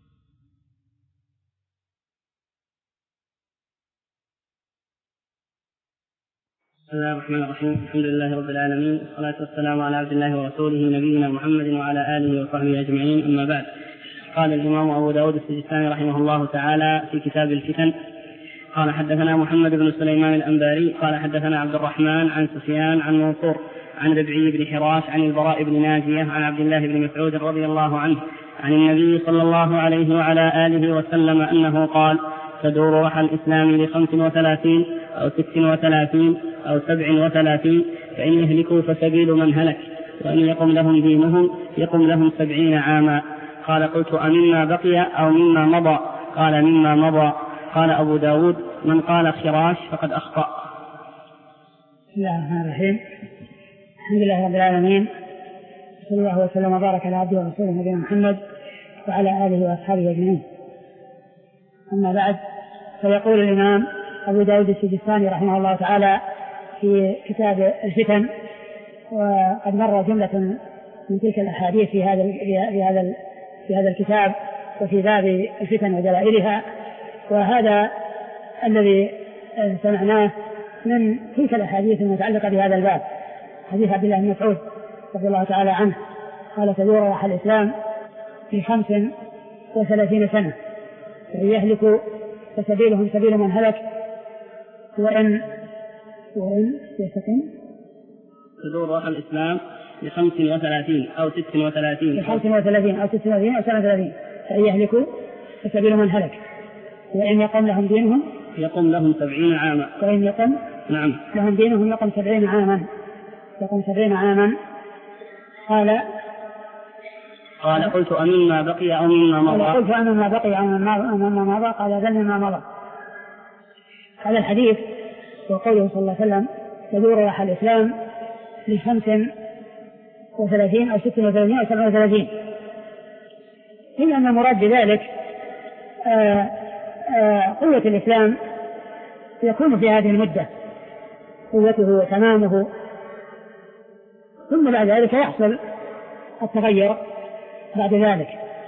بسم الله الرحمن الرحيم، الحمد لله رب العالمين، والصلاة والسلام على عبد الله ورسوله نبينا محمد وعلى آله وصحبه أجمعين، أما بعد. قال الإمام أبو داود السجستاني رحمه الله تعالى في كتاب الفتن: قال حدثنا محمد بن سليمان الأنباري قال حدثنا عبد الرحمن عن سفيان عن منصور عن ربعي بن حراش عن البراء بن ناجية عن عبد الله بن مسعود رضي الله عنه عن النبي صلى الله عليه وعلى آله وسلم أنه قال: تدور روح الإسلام لخمس وثلاثين أو ست وثلاثين أو سبع وثلاثين، فإن يهلكوا فسبيل من هلك، وإن يقم لهم دينهم يقم لهم سبعين عاما. قال: قلت: أمما بقي أو مما مضى؟ قال: مما مضى. قال أبو داود: من قال خراش فقد أخطأ. بسم الله الرحمن الرحيم، الحمد لله رب العالمين، صلى الله وسلم وبارك على عبده ورسوله نبينا محمد وعلى آله وأصحابه أجمعين. أما بعد، فيقول الإمام أبو داود السجستاني رحمه الله تعالى في كتاب الفتن، وقد مر جملة من تلك الأحاديث في هذا في هذا في هذا الكتاب وفي باب الفتن ودلائلها، وهذا الذي سمعناه من تلك الأحاديث المتعلقة بهذا الباب، حديث عبد الله بن مسعود رضي الله تعالى عنه قال: تدور روح الإسلام في خمس وثلاثين سنة، فإن يهلكوا فسبيلهم سبيل من هلك، وإن وإن يستقيم. تدور روح الإسلام لخمس وثلاثين أو ست وثلاثين لخمس وثلاثين أو ست وثلاثين أو سبع وثلاثين، فإن يهلكوا فسبيل من هلك، وإن يقم لهم دينهم يقم لهم سبعين عاما. وإن يقم نعم لهم دينهم يقم سبعين عاما يقم سبعين عاما. قال قال: قلت: أمما بقي أو مما مضى؟ قال: قلت: أمما بقي أو مما مضى؟ قال: بل مما مضى. هذا الحديث وقوله صلى الله عليه وسلم: تدور روح الإسلام لخمس وثلاثين أو ست وثلاثين أو سبع وثلاثين، إلا أن المراد بذلك آآ آآ قوة الإسلام يكون في هذه المدة، قوته وتمامه، ثم بعد ذلك يحصل التغير بعد ذلك.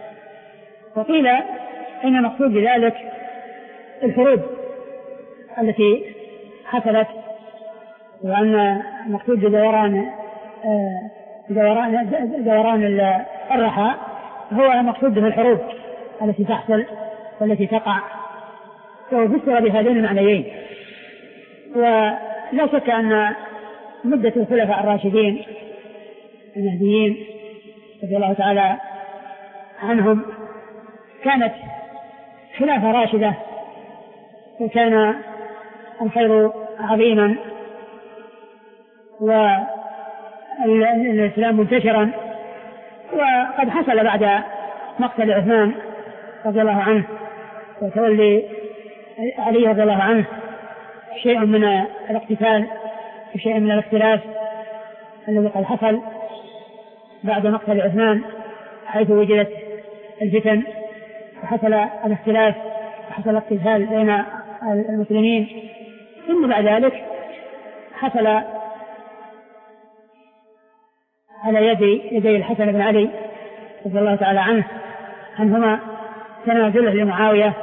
وقيل إن المقصود بذلك الحروب التي حصلت، وأن المقصود بدوران دوران دوران الرحى هو المقصود به الحروب التي تحصل والتي تقع فسر بهذين المعنيين. ولا شك أن مدة الخلفاء الراشدين المهديين رضي الله تعالى عنهم كانت خلافة راشدة، وكان الخير عظيما والإسلام منتشرا. وقد حصل بعد مقتل عثمان رضي الله عنه وتولي علي رضي الله عنه شيء من الاقتتال وشيء من الاختلاف الذي قد حصل بعد مقتل عثمان، حيث وجدت الفتن وحصل الاختلاف وحصل الاقتتال بين المسلمين. ثم بعد ذلك حصل على يدي يدي الحسن بن علي رضي الله تعالى عنه عنهما تنازله لمعاوية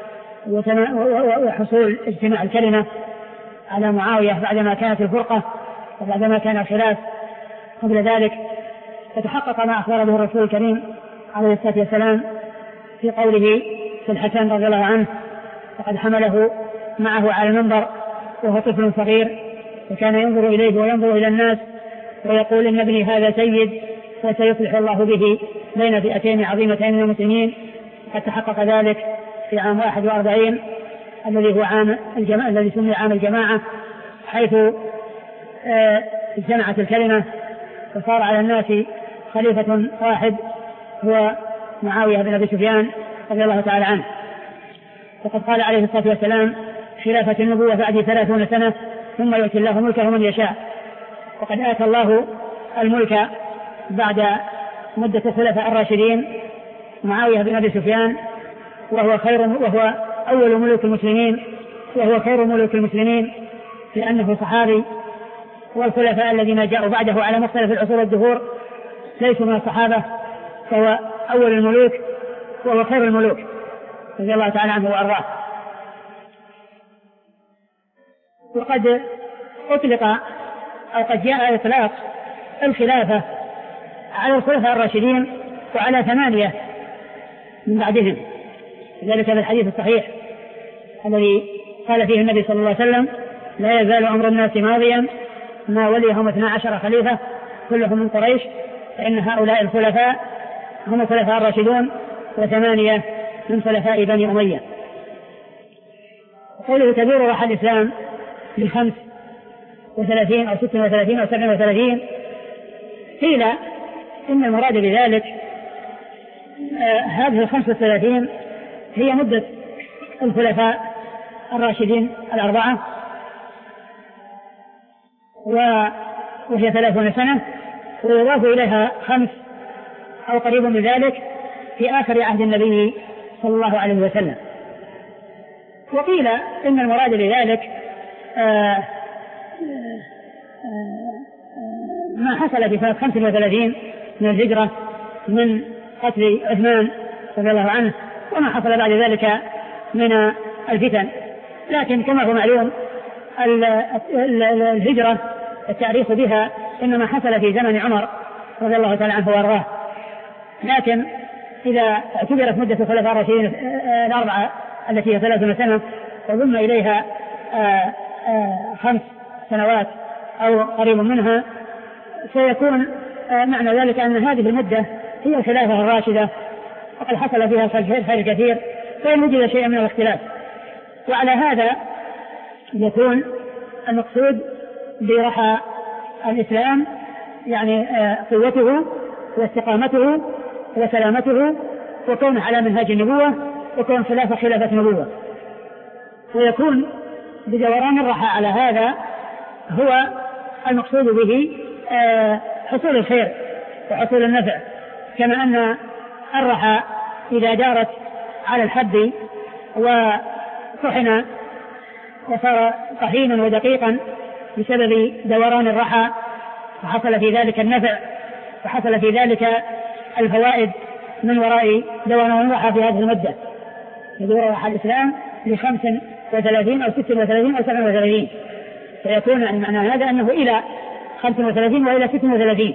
وحصول اجتماع الكلمة على معاوية بعدما كانت الفرقة وبعدما كان الخلاف قبل ذلك. فتحقق ما أخبر به الرسول الكريم عليه الصلاة والسلام في قوله في الحسن رضي الله عنه: فقد حمله معه على المنبر وهو طفل صغير، وكان ينظر إليه وينظر إلى الناس ويقول: إن ابني هذا سيد وسيصلح الله به بين فئتين عظيمتين من المسلمين. قد تحقق ذلك في عام واحد وأربعين الذي هو عام الجماعة، الذي سمي عام الجماعة، حيث اجتمعت الكلمة وصار على الناس خليفة واحد هو معاوية بن أبي سفيان رضي الله تعالى عنه. وقد قال عليه الصلاة والسلام: خلافة النبوة بعد ثلاثون سنة ثم يؤتي الله ملكه من يشاء. وقد آتى الله الملك بعد مدة الخلفاء الراشدين معاوية بن أبي سفيان، وهو خير وهو أول ملوك المسلمين وهو خير ملوك المسلمين لأنه صحابي، والخلفاء الذين جاءوا بعده على مختلف العصور والدهور ليسوا من الصحابة، فهو أول الملوك وهو خير الملوك رضي الله تعالى عنه وأرضاه. وقد أطلق أو قد جاء إطلاق الخلافة على الخلفاء الراشدين وعلى ثمانية من بعدهم، ذلك في الحديث الصحيح الذي قال فيه النبي صلى الله عليه وسلم: لا يزال أمر الناس ماضيا ما وليهم اثنا عشر خليفة كلهم من قريش، فإن هؤلاء الخلفاء هم الخلفاء الراشدون وثمانية من خلفاء بني أمية. قوله تدور راح الإسلام لخمس وثلاثين أو ست وثلاثين أو سبع وثلاثين، قيل إن المراد بذلك آه هذه الخمس وثلاثين هي مدة الخلفاء الراشدين الأربعة، وهي ثلاثون سنة، ويضاف إليها خمس أو قريب من ذلك في آخر عهد النبي صلى الله عليه وسلم. وقيل إن المراد بذلك آه ما حصل في سنة خمس وثلاثين من الهجرة من قتل عثمان رضي الله عنه، وما حصل بعد ذلك من الفتن. لكن كما هو معلوم الهجرة التاريخ بها إنما حصل في زمن عمر رضي الله تعالى عنه وارضاه. لكن إذا اعتبرت مدة الخلفاء الراشدين الأربعة التي هي ثلاثون سنة وضم إليها آآ آآ خمس سنوات أو قريب منها، سيكون معنى ذلك أن هذه المدة هي الخلافة الراشدة، وقد حصل فيها خير كثير فإن وجد شيء من الاختلاف. وعلى هذا يكون المقصود برحى الإسلام يعني قوته واستقامته وسلامته وكونه على منهاج النبوة وكون خلافة خلافة نبوة، ويكون بدوران الرحى على هذا هو المقصود به حصول الخير وحصول النفع، كما أن الرحى إذا دارت على الحب وطحن وصار طحينا ودقيقا بسبب دوران الرحى، وحصل في ذلك النفع وحصل في ذلك الفوائد من وراء دوران الرحى في هذه المدة. يدور رحى الإسلام لخمس وثلاثين أو ست وثلاثين أو سبع وثلاثين، فيكون يعني معنى هذا أنه إلى خمس وثلاثين وإلى ست وثلاثين.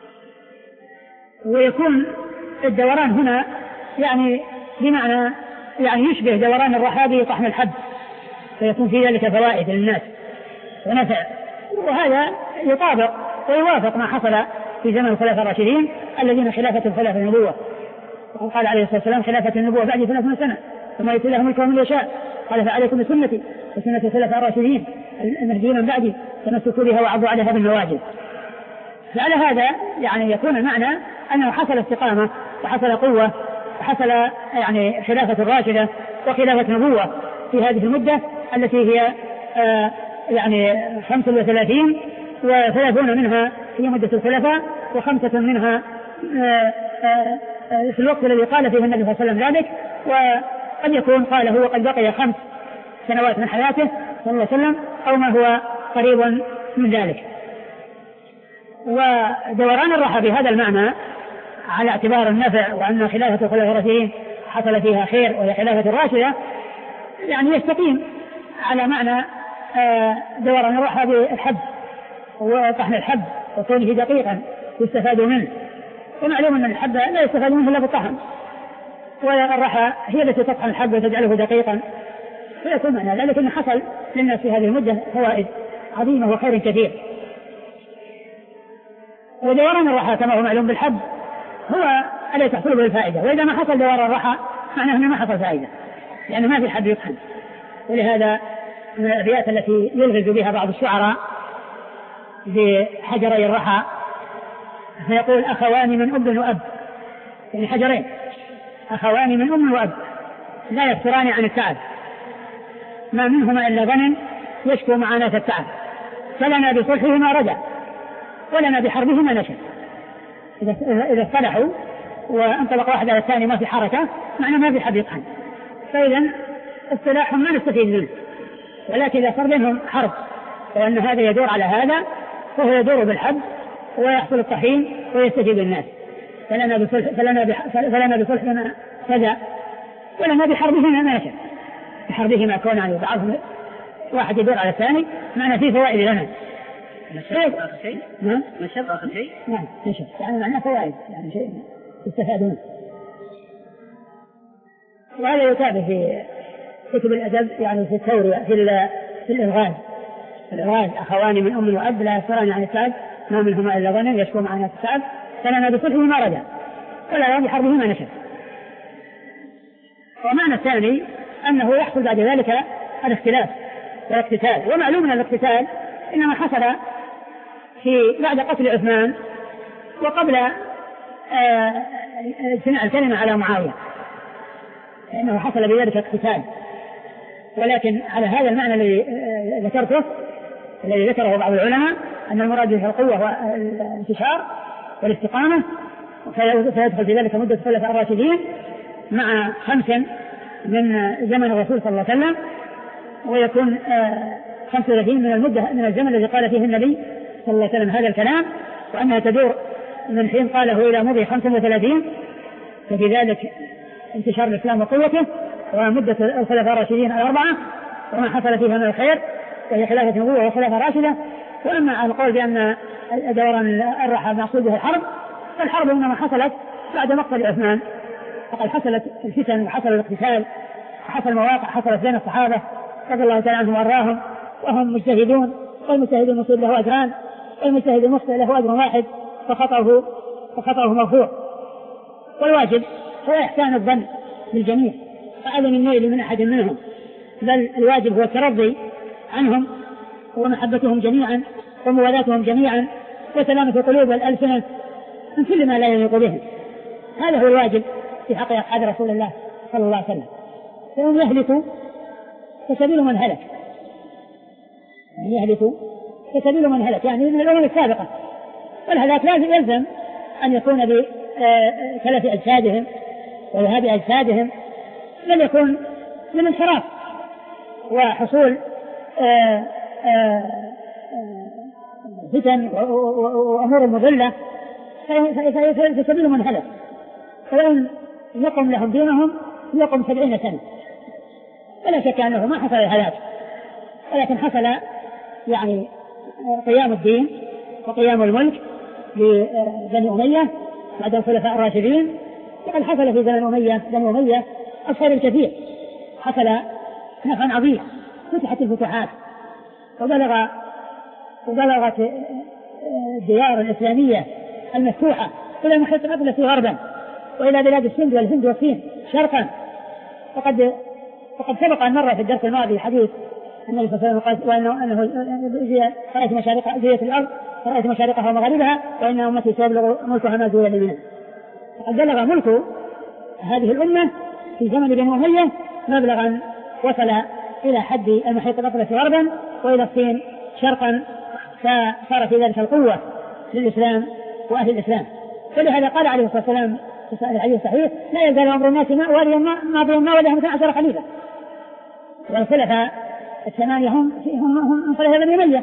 ويكون الدوران هنا يعني بمعنى يعني يشبه دوران الرحى طحن الحب، فيكون في ذلك فوائد للناس ونفع. وهذا يطابق ويوافق ما حصل في زمن الخلفاء الراشدين الذين خلافة خلافة النبوة. وقال عليه الصلاة والسلام خلافة النبوة بعد ثلاثين سنة ثم يأتي له ملكه من يشاء، قال فعليكم بسنتي وسنة الخلفاء الراشدين المهديين من بعدي تمسكوا بها وعضوا عليها بالنواجذ. فعلى هذا يعني يكون المعنى أنه حصل استقامة وحصل قوة وحصل يعني خلافة راشدة وخلافة نبوة في هذه المدة التي هي آه يعني خمسة وثلاثين وثلاثون منها هي مدة الخلفاء وخمسة منها آه آه آه في الوقت الذي قال فيه النبي صلى الله عليه وسلم ذلك، وقد يكون قال هو قد بقي خمس سنوات من حياته صلى الله عليه وسلم أو ما هو قريب من ذلك. ودوران الرحى بهذا المعنى على اعتبار النفع وأن خلافة الخلفاء الراشدين حصل فيها خير وهي خلافة الراشدة يعني يستقيم على معنى دوران الرحى بالحب وطحن الحب وكونه دقيقا يستفاد منه، ومعلوم أن الحب لا يستفاد منه إلا بالطحن، والرحى هي التي تطحن الحب وتجعله دقيقا، فيكون معنى ذلك أن حصل للناس في هذه المدة فوائد عظيمة وخير كثير. ودوران الرحى كما هو معلوم بالحب هو الذي تحصل به الفائدة، وإذا ما حصل دوران الرحى معناه أنه ما حصل فائدة لأنه يعني ما في حد يطحن. ولهذا من الأبيات التي يلغز بها بعض الشعراء بحجري الرحى فيقول أخوان من أم وأب، يعني حجرين أخوان من أم وأب لا يفتران عن التعب، ما منهما إلا غنم يشكو معاناة التعب، فلنا بصلحهما رجع ولنا بحربهما نشا. إذا اصطلحوا وانطلق واحد على الثاني ما في حركة معنى ما في حد يطحن، فإذا اصطلاحهم ما نستفيد منه، ولكن إذا صار بينهم حرب وأن هذا يدور على هذا فهو يدور بالحب ويحصل الطحين ويستجيب الناس، فلنا بصلح فلنا بح فلنا بصلحنا رجع ولنا بحربهما نشا. بحربهما كون يعني بعضهم واحد يدور على الثاني معنى فيه فوائد لنا. نشر آخر شيء؟ نعم نشر آخر شيء؟ نعم نشر يعني معناه فوائد يعني شيء يستفادون. وهذا يتابع في كتب الأدب يعني في التورية في في الإلغاز الإلغاز أخوان من أم وأب لا يفتران عن التعب ما منهما إلا غنم يشكو معاناة التعب فلنا بصلحهما رجع ولا بحربهما نشر. ومعنى الثاني أنه يحصل بعد ذلك الاختلاف والاقتتال، ومعلوم أن الاقتتال إنما حصل في بعد قتل عثمان وقبل اجتماع الكلمة على معاوية، لأنه حصل بذلك اقتتال. ولكن على هذا المعنى الذي ذكرته الذي ذكره بعض العلماء أن المراد به القوة والانتشار والاستقامة، فيدخل في ذلك مدة الخلفاء الراشدين مع خمس من زمن الرسول صلى الله عليه وسلم، ويكون خمسة وثلاثين من المدة من الزمن الذي قال فيه النبي صلى الله عليه وسلم هذا الكلام، وأنها تدور من حين قاله إلى مضي خمسة وثلاثين، ففي ذلك انتشار الإسلام وقوته ومدة الخلفاء الراشدين الأربعة وما حصل فيها من الخير وهي خلافة النبوة وخلافة راشدة. وأما على القول بأن دوران الرحى مقصود به الحرب، فالحرب إنما حصلت بعد مقتل عثمان، فقد حصلت الفتن وحصل الاقتتال وحصل مواقع حصلت بين الصحابة رضي الله تعالى عنهم وأرضاهم وهم مجتهدون، والمجتهد المصيب له أجران والمجتهد المخطئ له أجر واحد فخطأه فخطأه مرفوع. والواجب هو إحسان الظن بالجميع وعدم النيل من أحد منهم، بل الواجب هو الترضي عنهم ومحبتهم جميعا وموالاتهم جميعا وسلامة قلوب الألسنة من كل ما لا يليق بهم. هذا هو الواجب في حق أصحاب رسول الله صلى الله عليه وسلم. فهم يهلكوا فسبيل من هلك، يعني يهلكوا فسبيل من هلك يعني من الأمم السابقة، والهلاك لازم يلزم أن يكون بتلف أجسادهم وذهاب أجسادهم، بل يكون من انحراف وحصول فتن وأمور مضلة، فسبيل من هلك. فإن يقم لهم دينهم يقم سبعين سنة، ولا شك أنه ما حصل الهلاك، ولكن حصل يعني قيام الدين وقيام الملك لبني أمية بعد الخلفاء الراشدين. وقد حصل في زمن أمية بني أمية الخير الكثير، حصل نفع عظيم، فتحت الفتوحات وبلغ وبلغت الديار الإسلامية المفتوحة إلى المحيط الأطلسي غربا وإلى بلاد السند والهند والصين شرقا. وقد وقد سبق أن مر في الدرس الماضي حديث النبي صلى الله عليه وسلم وأنه أنه رأيت مشارق زيت الأرض فرأيت مشارقها ومغاربها وإن أمتي سيبلغ ملكها ما زوي منها. وقد بلغ ملك هذه الأمة في زمن بني أمية مبلغا وصل إلى حد المحيط الأطلسي غربا وإلى الصين شرقا، فصار في ذلك القوة للإسلام وأهل الإسلام. ولهذا قال عليه الصلاة والسلام في الحديث الصحيح: لا يزال أمر الناس ماضيا ما ولهم اثنا عشر خليفة. والخلفاء الثمانية هم هم هم خلفاء بني أمية،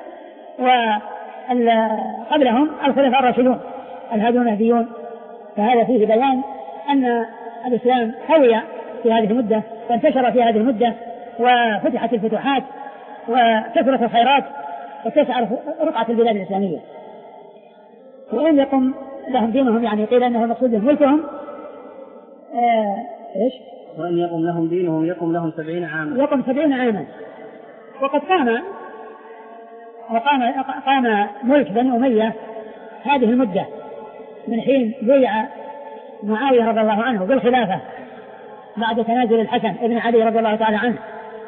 وقبلهم الخلفاء الراشدون الهادون المهديون. فهذا فيه بيان أن الإسلام قوي في هذه المدة وانتشر في هذه المدة وفتحت الفتوحات وكثرت الخيرات وتسع رقعة البلاد الإسلامية. وإن يقم لهم دينهم، يعني قيل أنه مقصود ملكهم آه إيش؟ وإن يقم لهم دينهم يقم لهم سبعين عاما يقم سبعين عاما. وقد قام وقام قام ملك بني أمية هذه المدة من حين بيع معاوية رضي الله عنه بالخلافة بعد تنازل الحسن ابن علي رضي الله تعالى عنه،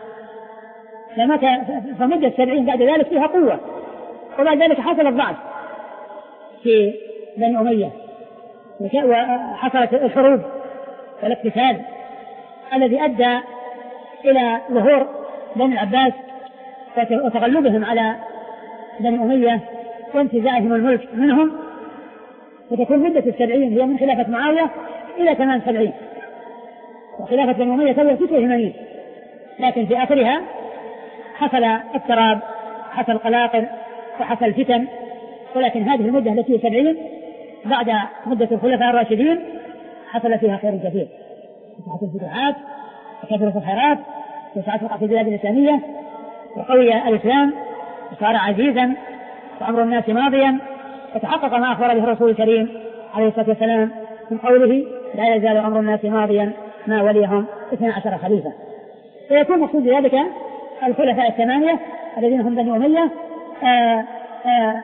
فمدة سبعين بعد ذلك فيها قوة. وبعد ذلك حصل الضعف في بني أمية وحصلت الحروب والاقتتال الذي أدى إلى ظهور بني العباس وتغلبهم على بني أمية وانتزاعهم الملك منهم، وتكون مدة السبعين هي من خلافة معاوية إلى ثمان سبعين، وخلافة بني أمية تبلغ تسعة وثمانين. لكن في آخرها حصل اضطراب، حصل قلاقل وحصل فتن. ولكن هذه المدة التي هي سبعين بعد مدة الخلفاء الراشدين حصل فيها خير كثير، فتحت الفتوحات وكثرت الخيرات وسعت رقعة البلاد الإسلامية وقوي الإسلام وصار عزيزا وأمر الناس ماضيا، وتحقق ما أخبر به الرسول الكريم عليه الصلاة والسلام من قوله: لا يزال أمر الناس ماضيا ما وليهم اثنا عشر خليفة. فيكون مقصود بذلك الخلفاء الثمانية الذين هم بني أمية آآ آآ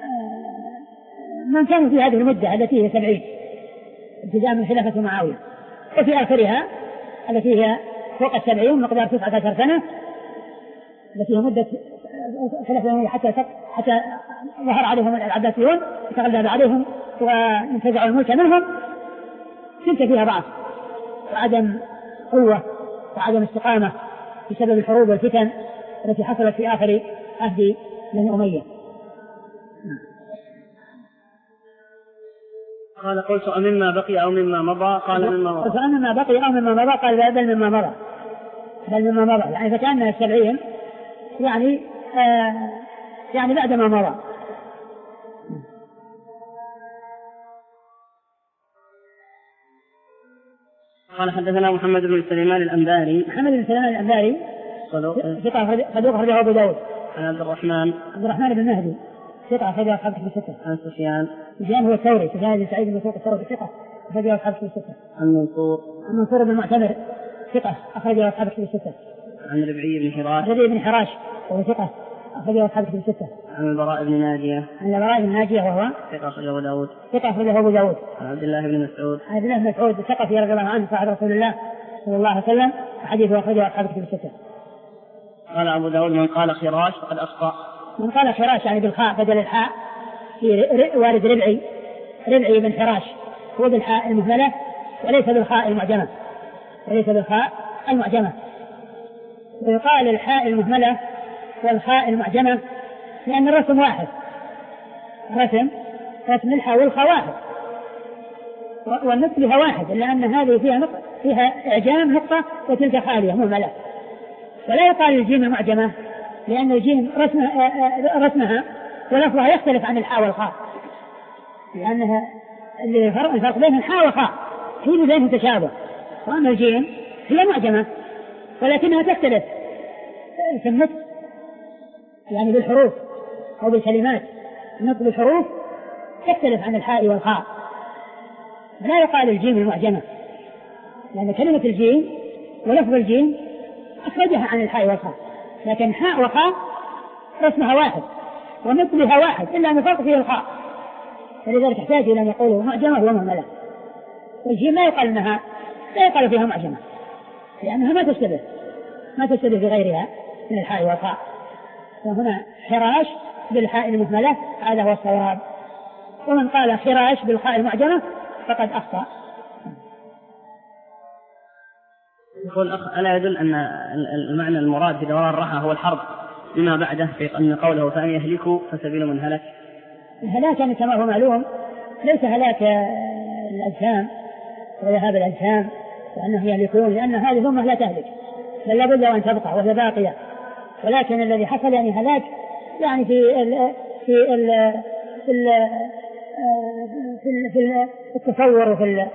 من كانوا في هذه المدة التي هي سبعين ابتداء من خلافة معاوية، وفي آخرها التي هي فوق السبعين مقدار تسعة عشر سنة التي هي مدة خلافة حتى حتى ظهر عليهم العباسيون وتغلب عليهم وانتزعوا الملك منهم. تلك فيها ضعف وعدم قوة وعدم استقامة بسبب الحروب والفتن التي حصلت في آخر عهد بني أمية. قال: قلت أمما بقي أو مما مضى؟ قال: مما مضى. قلت أمما بقي أو مما مضى؟ قال: بل مما مضى، بل مما مضى، يعني فكأنها السبعين يعني آه يعني بعد ما مضى. قال: حدثنا محمد بن سليمان الأنباري. محمد بن سليمان الأنباري ثقة صدوق أخرجه أبو داود. عن عبد الرحمن عبد الرحمن بن مهدي ثقة أخرجه أصحاب الكتب الستة. عن سفيان سفيان هو الثوري، سفيان بن سعيد بن مسروق الثوري ثقة أخرجه أصحاب الكتب الستة. عن منصور عن منصور بن معتمر ثقة أخرجه أصحاب الكتب الستة. عن ربعي بن حراش ربعي بن حراش وهو ثقة أخرجه أصحاب الكتب الستة. عن البراء بن ناجية عن البراء بن ناجية وهو ثقة أخرجه أبو داود. ثقة أخرجه أبو داود. عن عبد الله بن مسعود عن عبد الله بن مسعود ثقة في رضي الله عنه صاحب رسول الله صلى الله عليه وسلم، وحديثه أخرجه أصحاب الكتب الستة. قال أبو داود: من قال خراش فقد أخطأ. من قال خراش يعني بالخاء بدل الحاء، في وارد ربعي ربعي بن حراش هو بالحاء المهملة وليس بالخاء المعجمة، وليس بالخاء المعجمة. ويقال الحاء المهملة والخاء المعجمة لأن الرسم واحد، رسم رسم الحاء والخاء واحد، والنطق بها واحد، لأن هذه فيها نقطة فيها إعجام نقطة وتلك خالية مهملة. ولا يقال الجيم المعجمة لأن الجيم رسمها, رسمها ولفظها يختلف عن الحاء والخاء، لأنها الفرق بين الحاء والخاء هي بينهم تشابه، وأما الجيم هي معجمة ولكنها تختلف في النطق يعني بالحروف أو بالكلمات، النطق بالحروف تختلف عن الحاء والخاء. لا يقال الجيم المعجمة لأن كلمة الجيم ولفظ الجيم أخرجها عن الحاء والخاء، لكن حاء وخاء رسمها واحد ومثلها واحد إلا أن فرق فيه الخاء، فلذلك احتاج إلى أن يقولوا معجمة ومهملة. والجيم لا يقال أنها لا يقال فيها معجمة لأنها ما تشتبه ما تشتبه بغيرها من الحاء والخاء، وهنا حراش بالحاء المهملة هذا هو الصواب، ومن قال خراش بالخاء المعجمة فقد أخطأ. يقول أخ ألا يدل أن المعنى المراد في دوران الرحى هو الحرب لما بعده في أن قوله فأن يهلكوا فسبيل من هلك؟ الهلاك يعني كما هو معلوم ليس هلاك الأجسام وذهاب الأجسام وأنه يهلكون، لأن هذه الأمة لا تهلك بل لابد أن تبقى وهي باقية، ولكن الذي حصل يعني هلاك يعني في ال في ال في ال في التصور وفي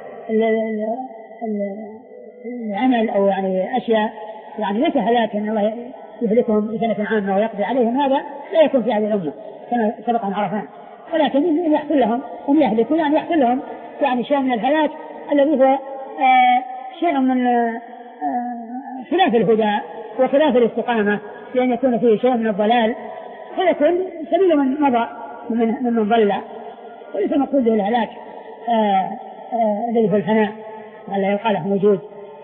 العمل أو يعني أشياء يعني ليس هلاك أن الله يهلكهم بسنة عامة ويقضي عليهم، هذا لا يكون في هذه الأمة كما سبق أن عرفنا، ولكن يحصل لهم هم يهلكوا يعني يحصل لهم يعني شيء من الهلاك الذي هو آه شيء من آه خلاف الهدى وخلاف الاستقامة، لأن يكون فيه شيء من الضلال فيكون سبيل من مضى من من ضل، وليس المقصود به الهلاك الذي هو الفناء ولا يقال له وجود.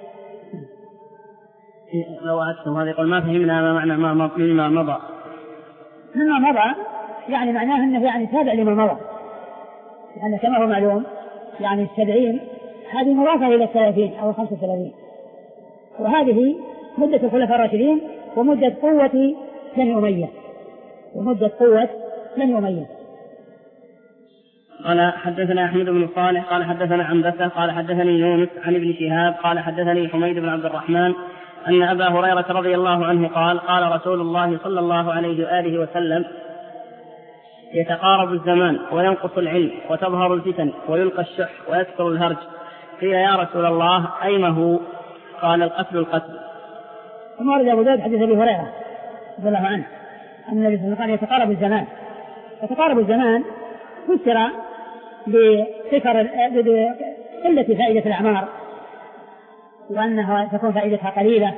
لو أكثر هذا يقول ما فهمنا ما معنى ما مما مضى. مما مضى يعني معناه أنه يعني تابع لما مضى، لأن كما هو معلوم يعني السبعين هذه مضافة إلى الثلاثين أو خمسة وثلاثين، وهذه مدة الخلفاء الراشدين ومدة قوة بني أمية ومدة قوة بني أمية. قال حدثنا أحمد بن صالح قال حدثنا عنبسة قال حدثني يونس عن ابن شهاب قال حدثني حميد بن عبد الرحمن أن أبا هريرة رضي الله عنه قال قال رسول الله صلى الله عليه وآله وسلم يتقارب الزمان وينقص العلم وتظهر الفتن ويلقى الشح ويكثر الهرج، قيل يا رسول الله أيما هو؟ قال القتل القتل. ثم ورد أبو داود حديث أبي هريرة رضي الله عنه أن النبي صلى الله عليه وسلم يتقارب الزمان. يتقارب الزمان فسر بكثر بقلة فائدة الأعمار وأنها تكون فائدتها قليلة،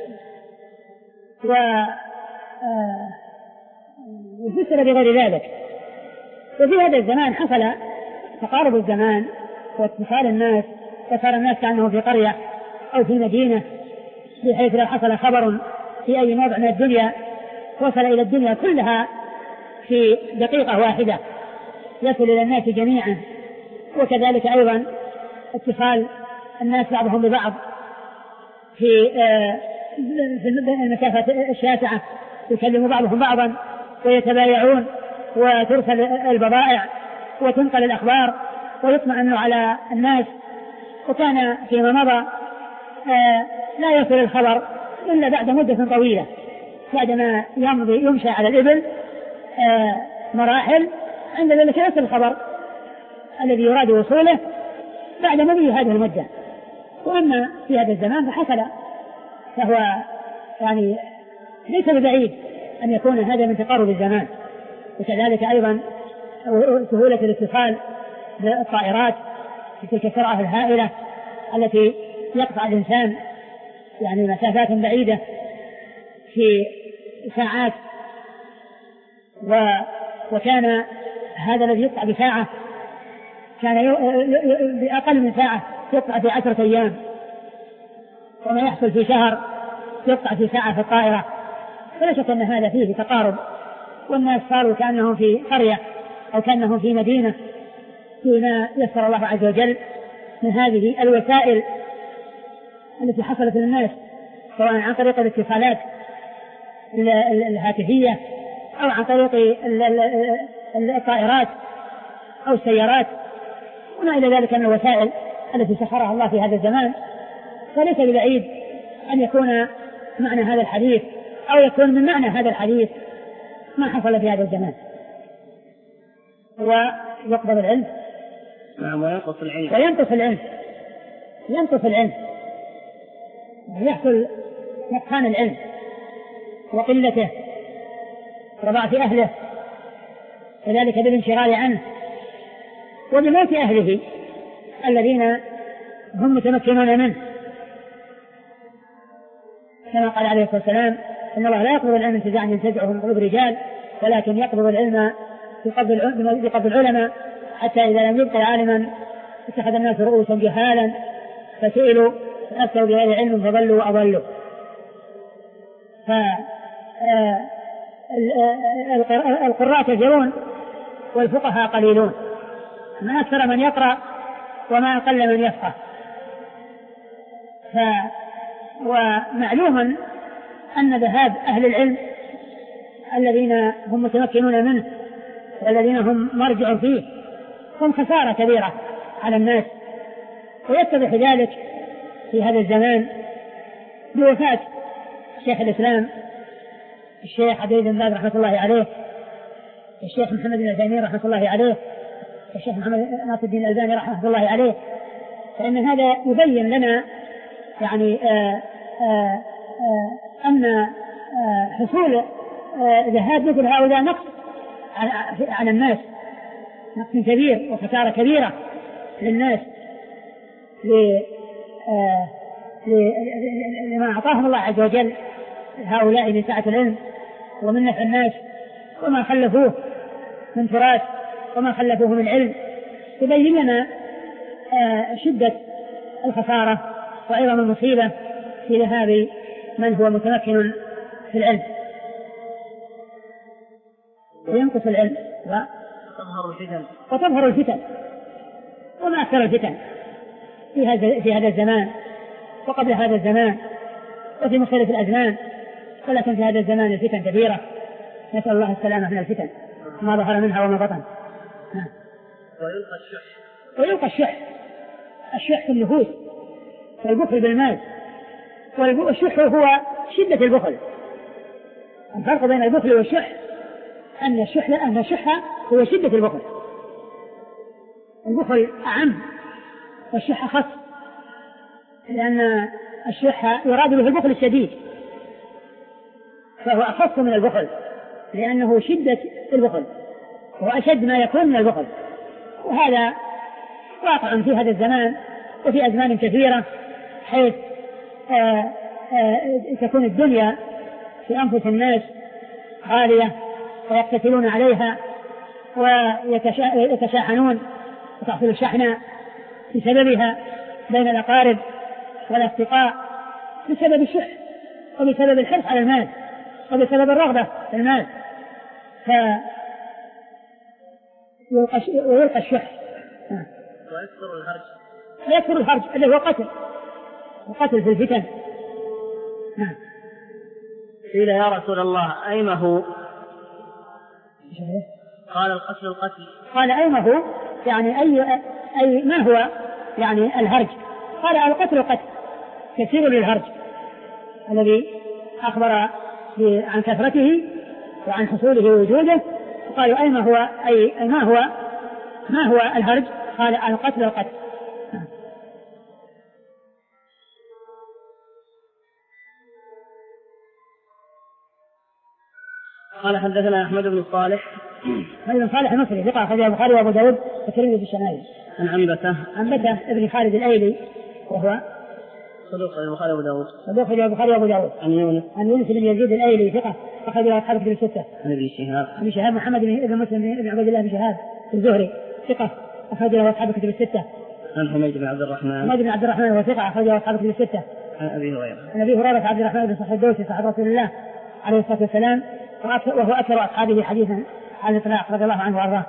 وفسر بغير ذلك. وفي هذا الزمان حصل تقارب الزمان واتصال الناس، وصار الناس كأنه في قرية أو في مدينة، بحيث لو حصل خبر في أي موضع من الدنيا وصل إلى الدنيا كلها في دقيقة واحدة يصل إلى الناس جميعا. وكذلك أيضا اتصال الناس بعضهم ببعض في في المسافات الشاسعة، يكلم بعضهم بعضا ويتبايعون وترسل البضائع وتنقل الأخبار ويطمئن على الناس. وكان فيما مضى لا يصل الخبر إلا بعد مدة طويلة، بعدما يمضي يمشى على الإبل مراحل، عند ذلك يصل الخبر الذي يراد وصوله بعد مضي هذه المدة. وأما في هذا الزمان فحصل، فهو يعني ليس ببعيد أن يكون هذا من تقارب الزمان. وكذلك أيضا سهولة الاتصال بالطائرات في تلك السرعة الهائلة التي يقطع الإنسان يعني مسافات بعيدة في ساعات، وكان هذا الذي يقطع بساعة كان بأقل من ساعة يقطع في عشرة أيام، وما يحصل في شهر يقطع في ساعة في الطائرة. فلا شك أن هذا فيه تقارب، والناس صاروا كأنهم في قرية أو كأنهم في مدينة فيما يسر الله عز وجل من هذه الوسائل التي حصلت للناس، سواء عن طريق الاتصالات الهاتفية أو عن طريق الطائرات أو السيارات وما إلى ذلك من الوسائل التي سخرها الله في هذا الزمان. فليس ببعيد أن يكون معنى هذا الحديث أو يكون من معنى هذا الحديث ما حصل في هذا الزمان. ويقبض العلم وينقص العلم وينقص العلم ينقص العلم يحصل نقصان العلم وقلته وضعف أهله، وذلك بالانشغال عنه وبموت أهله الذين هم متمكنون منه كما قال عليه الصلاة والسلام إن الله لا يقبض العلم انتزاعا ينتزعه من قلوب الرجال ولكن يقبض العلم بقبض العلماء حتى إذا لم يبقى عالما اتخذ الناس رؤوسا جهالا فسئلوا فأفتوا بغير علم فضلوا وأضلوا. فالقراء كثيرون والفقهاء قليلون، ما أكثر من يقرأ وما أقل من يفقه. ف ومعلوم أن ذهاب أهل العلم الذين هم متمكنون منه والذين هم مرجع فيه هم خسارة كبيرة على الناس، ويتضح ذلك في هذا الزمان بوفاة شيخ الإسلام الشيخ عبد بن باز رحمة الله عليه، الشيخ محمد بن عثيمين رحمة الله عليه، الشيخ محمد ناصر الدين الألباني رحمة الله عليه. فإن هذا يبين لنا يعني آآ آآ أن حصول ذهاب مثل هؤلاء نقص على الناس، نقص كبير وخسارة كبيرة للناس لما أعطاهم الله عز وجل هؤلاء من سعة العلم ومن نفع الناس وما خلفوه من تراث وما خلفوه من علم. يبين لنا شدة الخسارة وعظم المصيبة في ذهاب من هو متمكن في العلم. وينقص العلم وتظهر الفتن وتظهر الفتن وما أكثر الفتن في هذا في هذا الزمان وقبل هذا الزمان وفي مختلف الأزمان، ولكن في هذا الزمان الفتن كبيرة، نسأل الله السلامة من الفتن ما ظهر منها وما بطن. ويلقى الشح ويلقى الشح الشح في النفوس والبخل بالمال. والشح هو شدة البخل. الفرق بين البخل والشح أن الشح أن الشح هو شدة البخل، البخل أعم والشح خص، لأن الشح يراد به البخل الشديد فهو أخص من البخل لأنه شدة البخل وأشد ما يكون من البخل. وهذا واقع في هذا الزمان وفي أزمان كثيرة، حيث آآ آآ تكون الدنيا في أنفس الناس غالية ويقتتلون عليها ويتشاحنون وتحصل الشحنة بسببها بين الأقارب والأصدقاء بسبب الشح وبسبب الحرص على المال وبسبب الرغبة في المال، ويلقى الشح ويكثر الهرج ويكثر الهرج اللي هو قتل وقتل في الفتن. نعم. قيل يا رسول الله أيما هو؟ قال القتل القتل. قال أيما هو يعني أي أي ما هو يعني الهرج؟ قال القتل القتل كثير للهرج الذي أخبر عن كثرته وعن حصوله ووجوده. قالوا أيما هو أي ما هو ما هو الهرج؟ قال القتل القتل. قال حدثنا أحمد بن صالح أحمد بن صالح المصري ثقة أخرجه البخاري وأبو داود والترمذي في الشمائل. عن عنبسة عنبسة ابن خالد الأيلي وهو صدوق البخاري وأبو داود صدوق البخاري وأبو داود. عن يونس عن يونس بن يزيد الأيلي ثقة أخرجه أصحاب الكتب الستة. عن ابن شهاب ابن شهاب محمد بن مسلم بن عبد الله بن شهاب الزهري ثقة أخرجه أصحاب الكتب الستة. عن حميد بن عبد الرحمن حميد بن عبد الرحمن وهو ثقة أخرجه أصحاب الكتب الستة. عن أبي هريرة عن أبي هريرة عبد الرحمن بن صخر الدوسي صاحب رسول الله عليه الصلاة والسلام وهو أكثر أصحابه حديثا عن الإطلاق رضي الله عنه وأرضاه.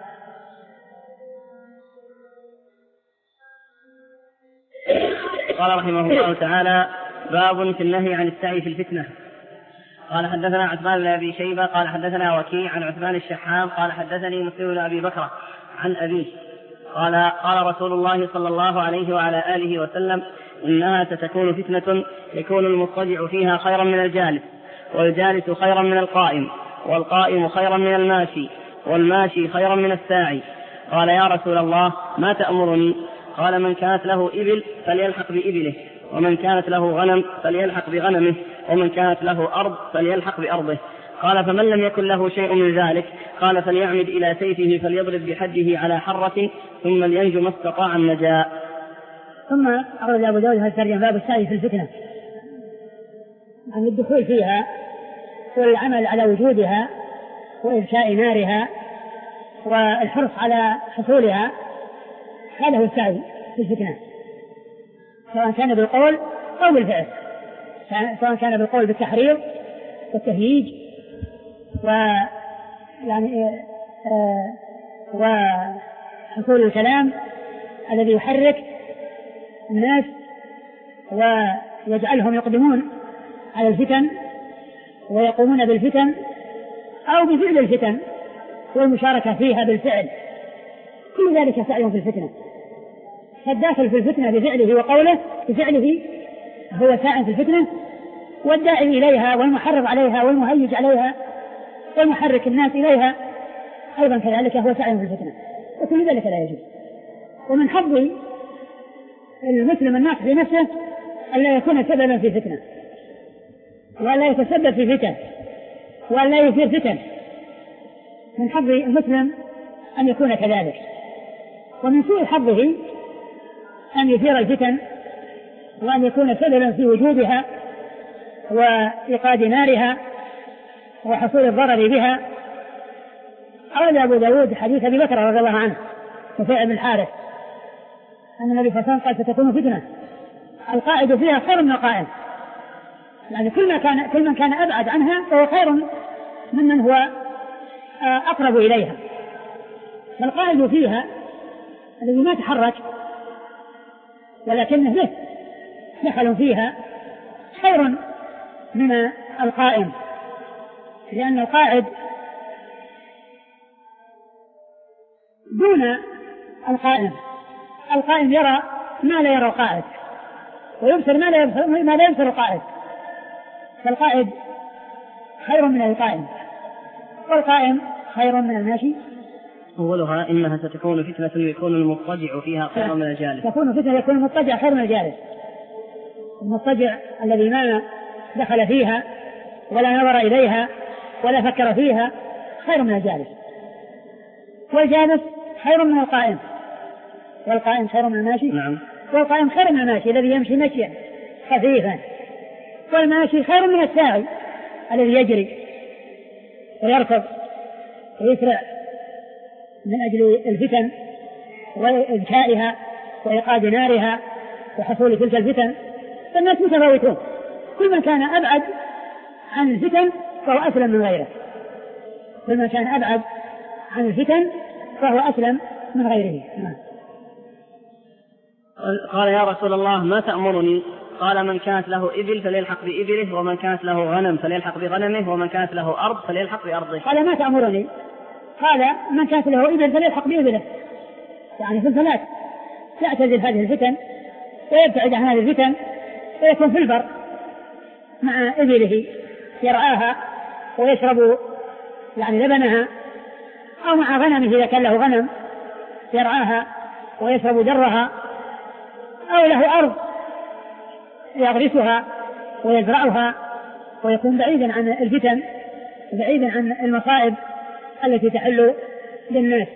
قال رحمه الله تعالى باب في النهي عن السعي في الفتنة. قال حدثنا عثمان بن أبي شيبة قال حدثنا وكيع عن عثمان الشحام قال حدثني مسلم بن أبي بكر عن أبيه قال قال رسول الله صلى الله عليه وعلى آله وسلم إنها ستكون فتنة يكون المضطجع فيها خيرا من الجالس والجالس خيرا من القائم والقائم خيرا من الماشي والماشي خيرا من الساعي. قال يا رسول الله ما تأمرني؟ قال من كانت له إبل فليلحق بإبله ومن كانت له غنم فليلحق بغنمه ومن كانت له أرض فليلحق بأرضه. قال فمن لم يكن له شيء من ذلك؟ قال فليعمد إلى سيفه فليضرب بحده على حرة ثم لينجو ما استطاع النجاة. ثم أورد أبو داود هذا الترجمة باب السعي في الفتنة. عن الدخول فيها والعمل على وجودها وإذشاء نارها والحرص على حصولها، هذا هو السعي في الفتنة، سواء كان بالقول أو بالفعل، سواء كان بالقول بالتحريض والتهييج و يعني آه وحصول الكلام الذي يحرك الناس ويجعلهم يقدمون على الفتن ويقومون بالفتن، أو بفعل الفتن والمشاركة فيها بالفعل، كل ذلك سعي في الفتنة. فالداخل في الفتنة بفعله وقوله بفعله هو ساعي في الفتنة، والداعي إليها والمحرض عليها والمهيج عليها والمحرك الناس إليها أيضا كذلك هو ساعي في الفتنة، وكل ذلك لا يجوز. ومن حظ المسلم الناصح لنفسه ألا يكون سببا في فتنة، ولا يتسبب في فتن، ولا يثير فتن. من حظ المسلم أن يكون كذلك، ومن سوء حظه أن يثير الفتن وأن يكون سببا في وجودها وإيقاد نارها وحصول الضرر بها. قال أبو داود حديث أبي بكر رضي الله عنه وفاء بن الحارث أن النبي صلى الله عليه وسلم قال ستكون فتنة القائد فيها خير من القائم، يعني كل ما كان كل من كان أبعد عنها فهو خير ممن هو أقرب إليها. فالقائد فيها الذي ما تحرك ولكنه له دخل فيها خير من القائم، لأن القائد دون القائم. القائم يرى ما لا يرى القائد، ويبصر ما لا يبصر, ما لا يبصر القائد، فالقائد خير من القائم، والقائم خير من الماشي. أولها إنها ستكون فتنة يكون المضطجع فيها خير من الجالس. تكون فتنة يكون المضطجع خير من الجالس. المضطجع الذي ما دخل فيها ولا نظر إليها ولا فكر فيها خير من الجالس، والجالس خير من القائم، والقائم خير من الماشي. نعم. والقائم خير من الماشي الذي يمشي مشيا خفيفا، والماشي خير من الساعي الذي يجري ويركض ويسرع من أجل الفتن وإذكائها وإيقاد نارها وحصول تلك الفتن. فالناس متفاوتون، كل من كان أبعد عن الفتن فهو أسلم من غيره، كل من كان أبعد عن الفتن فهو أسلم من غيره. قال يا رسول الله ما تأمرني؟ قال من كانت له إبل فليلحق بإبله، ومن كانت له غنم فليلحق بغنمه، ومن كانت له أرض فليلحق بأرضه. قال ما تأمرني؟ قال من كانت له إبل فليلحق بإبله، يعني في الفلات يعتزل هذه الفتن ويبتعد عن هذه الفتن ويكون في البر مع إبله يرعاها ويشرب يعني لبنها، أو مع غنمه إذا كان له غنم يرعاها ويشرب درها، أو له أرض يغرسها ويزرعها ويكون بعيدا عن الفتن وبعيدا عن المصائب التي تحل للناس.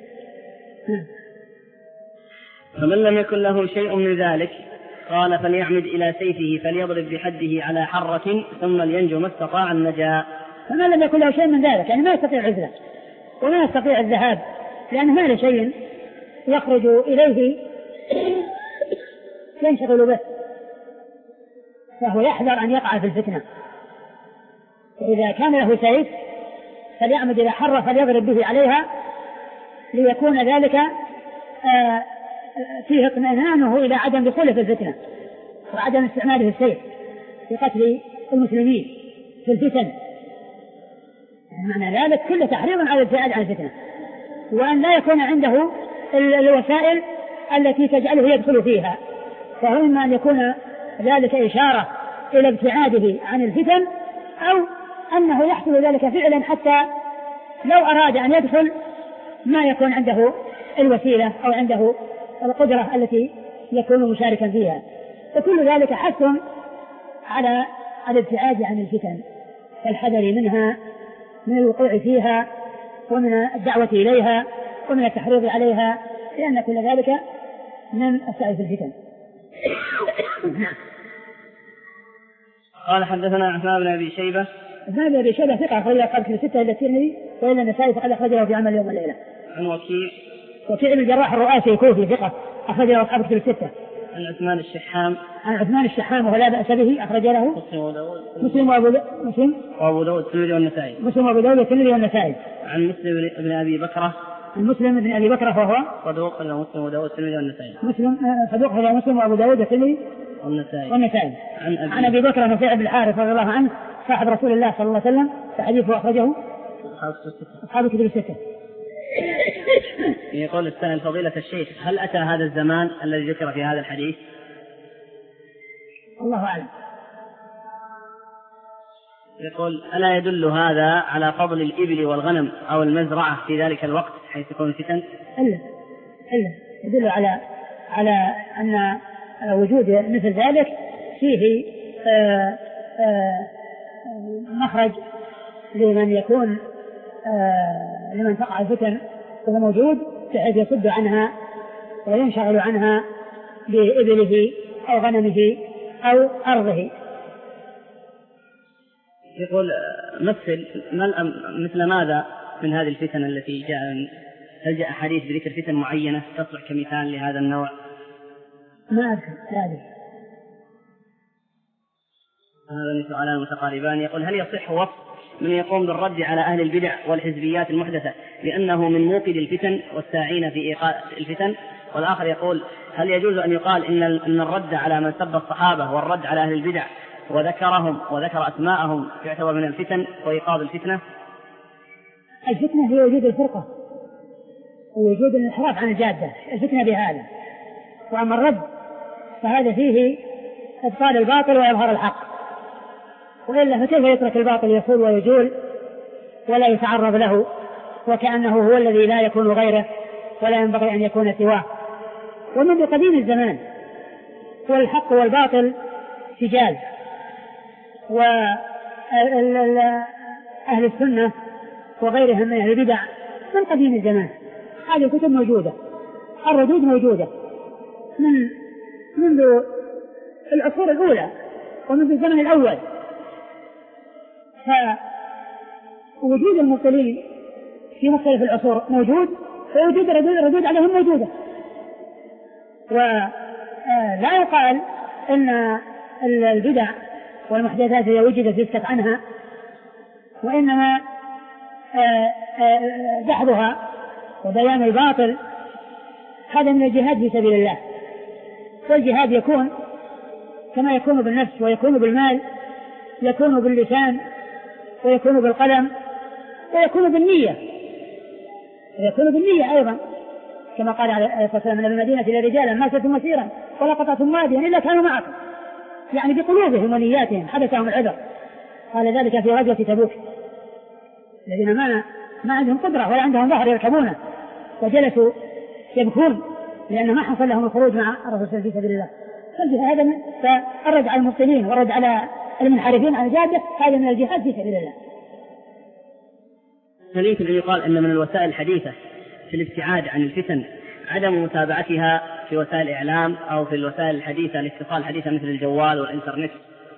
فمن لم يكن له شيء من ذلك قال فليعمد إلى سيفه فليضرب بحده على حرة ثم لينجو ما استطاع النجاة. فمن لم يكن له شيء من ذلك يعني ما يستطيع عزله وما يستطيع الذهاب لأنه ما له شيء يخرج إليه ينشغل به، فهو يحذر أن يقع في الفتنة. فإذا كان له سيف فليعمد إلى حرة فليضرب به عليها ليكون ذلك فيه اطمئنانه إلى عدم دخوله في الفتنة وعدم استعماله السيف في قتل المسلمين في الفتن. معنى ذلك كل تحريض على الابتعاد عن الفتنة، وأن لا يكون عنده الوسائل التي تجعله يدخل فيها، فهو إما أن يكون ذلك إشارة إلى ابتعاده عن الفتن، أو أنه يحصل ذلك فعلا حتى لو أراد أن يدخل ما يكون عنده الوسيلة أو عنده القدرة التي يكون مشاركا فيها. وكل ذلك حث على الابتعاد عن الفتن والحذر منها من الوقوع فيها ومن الدعوة إليها ومن التحريض عليها، لأن كل ذلك من السعي في الفتن. قال حدثنا عثمان بن أبي شيبة. عثمان بن أبي شيبة ثقة أخرجه أصحاب الكتب الستة إلا الترمذي وإلا النسائي فقد أخرجه في عمل يوم والليلة. عن وكيع. وكيع بن الجراح الرؤاسي الكوفي ثقة أخرجه أصحاب الكتب الستة. عن عثمان الشحام. عن عثمان الشحام وهو لا بأس به أخرج له مسلم وداود مسلم وأبو مسلم وأبو داود الترمذي والنسائي. مسلم وأبو داود الترمذي والنسائي. عن مسلم بن أبي بكرة. عن مسلم بن أبي بكرة وهو صدوق له مسلم وداود الترمذي والنسائي. مسلم صدوق له مسلم وأبو داود الترمذي والنسائي. والنسائي. عن أبي, عن أبي بكر نفيع بن الحارث رضي الله عنه صاحب رسول الله صلى الله عليه وسلم فحديثه أخرجه أصحاب الكتب الستة. يقول السائل فضيلة الشيخ هل أتى هذا الزمان الذي ذكر في هذا الحديث؟ الله أعلم. يقول ألا يدل هذا على فضل الإبل والغنم أو المزرعة في ذلك الوقت حيث تكون فتن؟ إلا إلا يدل على على أن وجود مثل ذلك فيه آآ آآ مخرج لمن يكون لمن تقع الفتن وهو موجود بحيث يصد عنها وينشغل عنها بإبله أو غنمه أو أرضه. يقول مثل مثل ماذا من هذه الفتن التي جاء هل جاء حديث بذكر فتن معينة تصلح كمثال لهذا النوع؟ ما أذكر هذه. هذا سؤالان متقاربان. يقول هل يصح وصف من يقوم بالرد على أهل البدع والحزبيات المحدثة لأنه من موقد الفتن والساعين في إيقاع الفتن؟ والآخر يقول هل يجوز أن يقال إن إن الرد على من سب الصحابة والرد على أهل البدع وذكرهم وذكر أسماءهم يعتبر من الفتن وإيقاظ الفتنة؟ الفتنة هي وجود الفرقة ووجود الانحراف عن الجادة، الفتنة بهذا. وأما الرد فهذا فيه إبطال الباطل وإظهار الحق، وإلا فكيف يترك الباطل يصول ويجول ولا يتعرض له وكأنه هو الذي لا يكون غيره ولا ينبغي أن يكون سواه. ومنذ قديم الزمان والحق والباطل سجال، وأهل السنة وغيرهم من أهل البدع من قديم الزمان هذه الكتب موجودة، الردود موجودة من منذ العصور الأولى ومنذ الزمن الأول. فوجود المبطلين في مختلف العصور موجود، ووجود الردود عليهم موجودة. ولا يقال إن البدع والمحدثات إذا وجدت يسكت عنها، وإنما دحضها وبيان الباطل هذا من الجهاد في سبيل الله. والجهاد يكون كما يكون بالنفس ويكون بالمال، يكون باللسان ويكون بالقلم ويكون بالنية، ويكون بالنية أيضا كما قال عليه الصلاة والسلام من المدينة إلى رجالا ما سلتم مسيرا ولا قطعتم واديا إلا كانوا معكم، يعني بقلوبهم ونياتهم حدثهم العذر. قال ذلك في غزوة تبوك الذين ما ما عندهم قدرة ولا عندهم ظهر يركبونه وجلسوا يبكون لأن ما حصل لهم الخروج مع الرسول في سبيل الله. هذا فالرد على المبطلين والرد على المنحرفين عن الجادة هذا من الجهاد في سبيل الله. هل يمكن أن يقال أن من الوسائل الحديثة في الابتعاد عن الفتن عدم متابعتها في وسائل الإعلام أو في الوسائل الحديثة الاتصال الحديثة مثل الجوال والإنترنت؟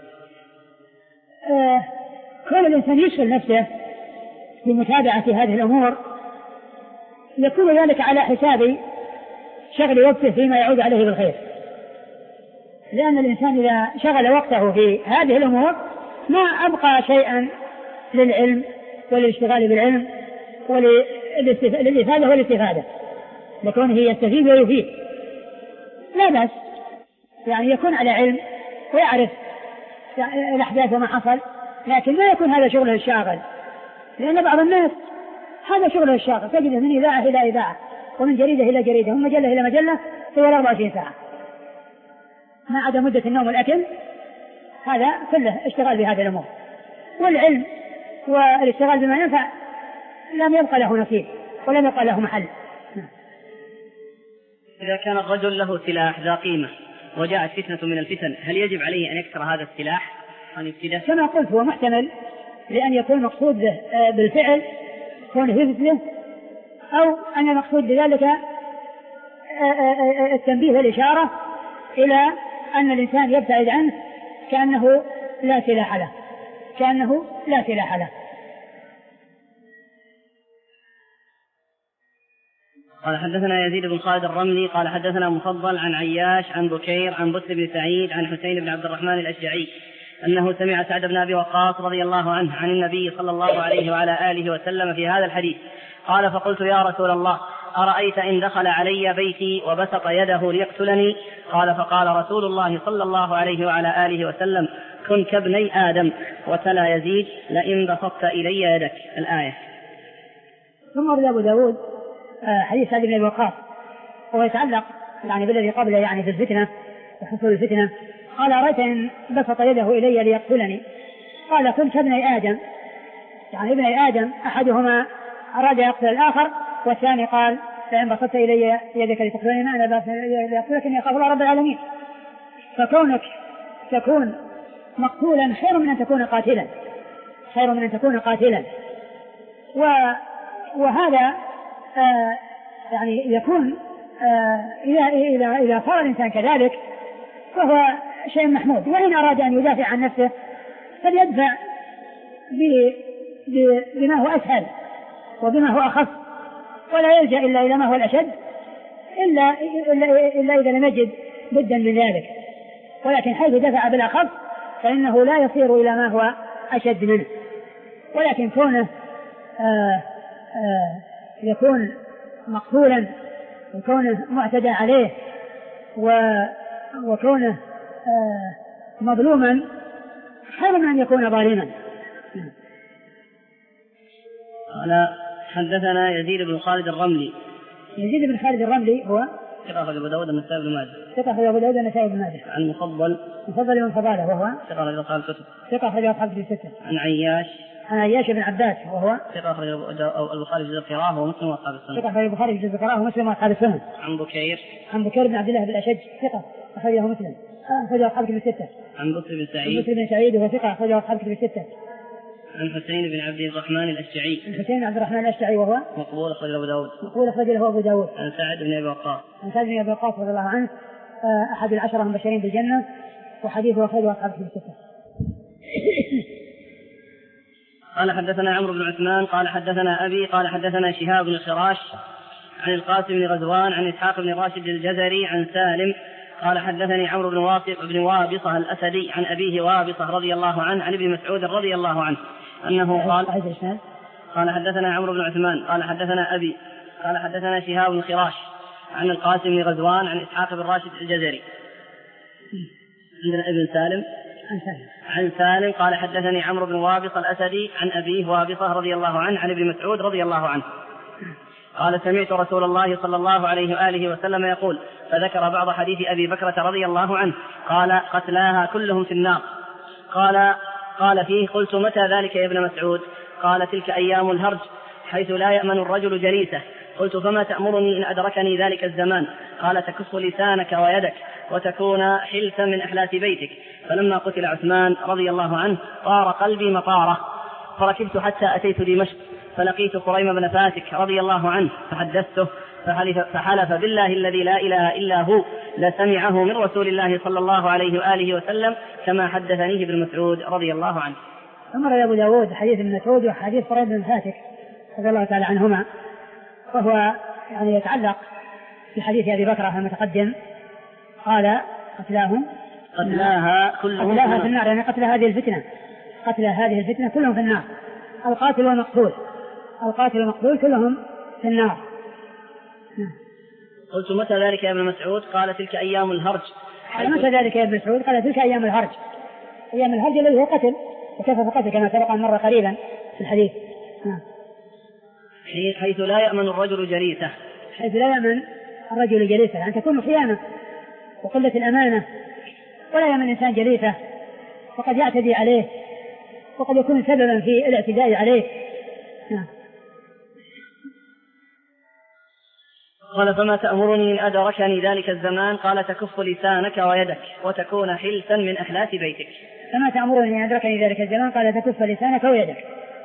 آه كل الإنسان يشغل نفسه بمتابعة هذه الأمور يكون ذلك على حساب شغل وقته فيما يعود عليه بالخير، لأن الإنسان إذا شغل وقته في هذه الأمور ما أبقى شيئا للعلم والاشتغال بالعلم وللإفادة والاستفادة لكونه يستفيد ويفيد. لا بأس يعني يكون على علم ويعرف الأحداث وما حصل، لكن لا يكون هذا شغله الشاغل، لأن بعض الناس هذا شغله الشاغل تجده من إذاعة إلى إذاعة ومن جريدة إلى جريدة ومن مجلة إلى مجلة طوال أربعة وعشرين ساعة ما عدا مدة النوم والأكل. هذا كله اشتغال بهذه الأمور، والعلم والاشتغال بما ينفع لم يبقى له نصيب ولم يبقى له محل. إذا كان الرجل له سلاح ذا قيمة وجاءت فتنة من الفتن هل يجب عليه أن يكسر هذا السلاح أن يفسده؟ كما قلت هو محتمل لأن يكون مقصود به بالفعل كونه يفسده، أو أن المقصود بذلك التنبيه والإشارة إلى أن الإنسان يبتعد عنه كأنه لا سلاح له، كأنه لا سلاح له. قال حدثنا يزيد بن خالد الرملي قال حدثنا مفضل عن عياش عن بكير عن بسر بن سعيد عن حسين بن عبد الرحمن الأشجعي أنه سمع سعد بن أبي وقاص رضي الله عنه عن النبي صلى الله عليه وعلى آله وسلم في هذا الحديث قال فقلت يا رسول الله أرأيت إن دخل علي بيتي وبسط يده ليقتلني؟ قال فقال رسول الله صلى الله عليه وعلى آله وسلم كن كابني آدم. وتلا يزيد لئن بسطت إلي يدك الآية. ثم روى أبو داود حديث سعد بن أبي وقاص وهو يتعلق يعني بالذي قبله يعني في الفتنة وحصول الفتنة. قال أرأيت إن بسط يده إلي ليقتلني؟ قال كن كابني آدم، يعني ابن آدم أحدهما أراد يقتل الآخر والثاني قال فإن بسطت إلي يدك لتقتلني ما أنا ليقتلك إني أخاف الله رب العالمين. فكونك تكون مقتولا خير من أن تكون قاتلا، خير من أن تكون قاتلا. وهذا آه يعني يكون آه إذا إذا إذا صار الإنسان كذلك فهو شيء محمود. وإن أراد أن يدافع عن نفسه فليدفع بما هو أسهل وبما هو أخف، ولا يلجأ إلا إلى ما هو الأشد إلا, إلا, إلا إذا لم يجد بدا من ذلك. ولكن حيث دفع بالأخف فإنه لا يصير إلى ما هو أشد منه. ولكن كونه آه آه يكون مقتولا وكونه معتدى عليه وكونه آه مظلوما خير من أن يكون ظالما. قال حدثنا يزيد بن خالد الرملي. يزيد بن خالد الرملي هو ثقة أخرجه أبو داود النسائي بن ماجه. ثقة أخرجه أبو داود النسائي بن ماجه. عن مفضل مفضل بن فضالة وهو ثقة أخرجه أصحاب الكتب. ثقة أخرجه أصحاب الكتب. عن عياش عن عياش بن عباس وهو ثقة أخرجه البخاري في جزء القراءة ومسلم وأصحاب السنن. ثقة أخرجه البخاري في جزء القراءة ومسلم وأصحاب السنن. عن بكير عن بكير بن عبد الله بن الأشج ثقة أخرجه مسلم أخرجه أصحاب الكتب الستة. عن بسر بن سعيد بسر بن سعيد وهو ثقة أخرجه أصحاب الكتب الستة. عن حسين بن عبد الرحمن الأشجعي. عن حسين بن عبد الرحمن الأشجعي وهو مقبول أخرجه أبو داود. مقبول أخرجه أبو داود. عن سعد بن أبي وقاص. عن سعد بن أبي وقاص رضي الله عنه أحد العشرة المبشرين بالجنة وحديثه أخرجه أصحاب الكتب الستة. قال حدثنا عمرو بن عثمان قال حدثنا أبي قال حدثنا شهاب بن خراش عن القاسم بن غزوان عن إسحاق بن راشد الجزري عن سالم قال حدثني عمرو بن واثق بن وابصة الأسدي عن أبيه وابصة رضي الله عنه عن ابن مسعود رضي الله عنه أنه قال قال حدثنا عمرو بن عثمان قال حدثنا أبي قال حدثنا شهاب بن خراش عن القاسم بن غزوان عن إسحاق بن راشد الجزري عندنا ابن سالم عن سالم قال حدثني عمرو بن وابصة الأسدي عن أبيه وابصة رضي الله عنه عن ابن مسعود رضي الله عنه قال سمعت رسول الله صلى الله عليه وآله وسلم يقول فذكر بعض حديث أبي بكرة رضي الله عنه قال قتلاها كلهم في النار. قال قال فيه قلت متى ذلك يا ابن مسعود؟ قال تلك أيام الهرج حيث لا يأمن الرجل جليسه. قلت فما تأمرني إن أدركني ذلك الزمان؟ قال تكف لسانك ويدك وتكون حلفا من أحلاس بيتك. فلما قتل عثمان رضي الله عنه طار قلبي مطاره فركبت حتى أتيت دمشق فلقيت كريم بن فاتك رضي الله عنه فحدثته فحلف, فحلف بالله الذي لا إله إلا هو لسمعه من رسول الله صلى الله عليه وآله وسلم كما حدثنيه ابن مسعود رضي الله عنه. أمر أبو داود حديث ابن مسعود وحديث كريم بن فاتك رضي الله تعالى عنهما وهو يعني يتعلق بحديث أبي بكر المتقدم. قال قتلاهم قتلاها كلهم قتلاها في النار يعني قتل هذه الفتنة قتل هذه الفتنة كلهم في النار القاتل والمقتول القاتل والمقتول كلهم في النار. قلت متى ذلك يا ابن مسعود؟ قال تلك أيام الهرج. قال متى ذلك يا ابن مسعود؟ قال تلك أيام الهرج أيام الهرج الذي هو قتل وكيف فقتل كما سبق مرة قريبا في الحديث. حيث لا يأمن الرجل جليسه حيث لا يأمن الرجل جليسه أن تكون خيانة وقلة الأمانة ولا يأمن الإنسان جليسه وقد يعتدي عليه وقد يكون سببا في الاعتداء عليه. قال فما تأمرني إن أدركني ذلك الزمان؟ قال تكف لسانك ويدك وتكون حلسا من أحلاس بيتك. فما تأمرني إن أدركني ذلك الزمان؟ قال تكف لسانك ويدك.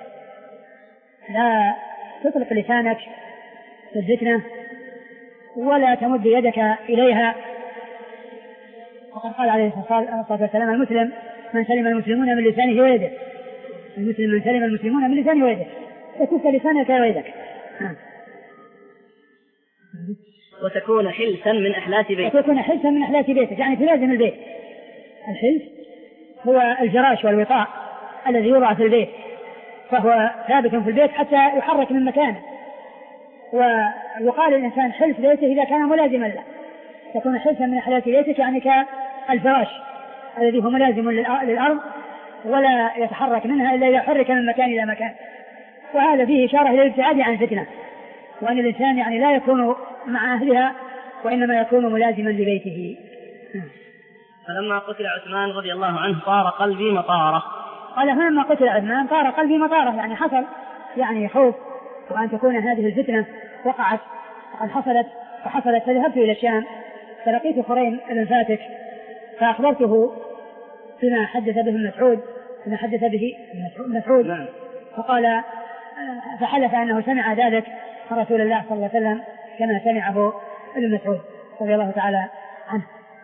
لا تطلق لسانك في الفتنة ولا تمد يدك إليها. وقد قال عليه الصلاة والسلام المسلم من سلم المسلمون من لسانه ويده. المسلم من سلم المسلمون من لسانه ويده، يكف لسانك ويدك. وتكون حلسا من أحلاس بيتك. وتكون حلسا من أحلاس بيتك، يعني تلازم البيت. الحلس هو الجراش والوطاء الذي يوضع في البيت، فهو ثابت في البيت حتى يحرك من مكانه. ويقال الإنسان حلس بيته إذا كان ملازما له. تكون حلسا من أحلاس بيتك يعني كالفراش الذي هو ملازم للأرض ولا يتحرك منها إلا إذا حرك من مكان إلى مكان. وهذا فيه إشارة إلى الابتعاد عن الفتنة، وأن الإنسان يعني لا يكون مع أهلها وإنما يكون ملازما لبيته. فلما قتل عثمان رضي الله عنه طار قلبي مطاره. قال فلما قتل عثمان طار قلبي مطاره، يعني حصل يعني خوف وأن تكون هذه الفتنة وقعت وقد حصلت وحصلت فذهبت إلى الشام فلقيت خريم بن فاتك فأخبرته بما حدث به مسعود بما حدث به مسعود فقال فحلف أنه سمع ذلك من رسول الله صلى الله عليه وسلم كما سمعه ابن مسعود رضي الله تعالى عنه.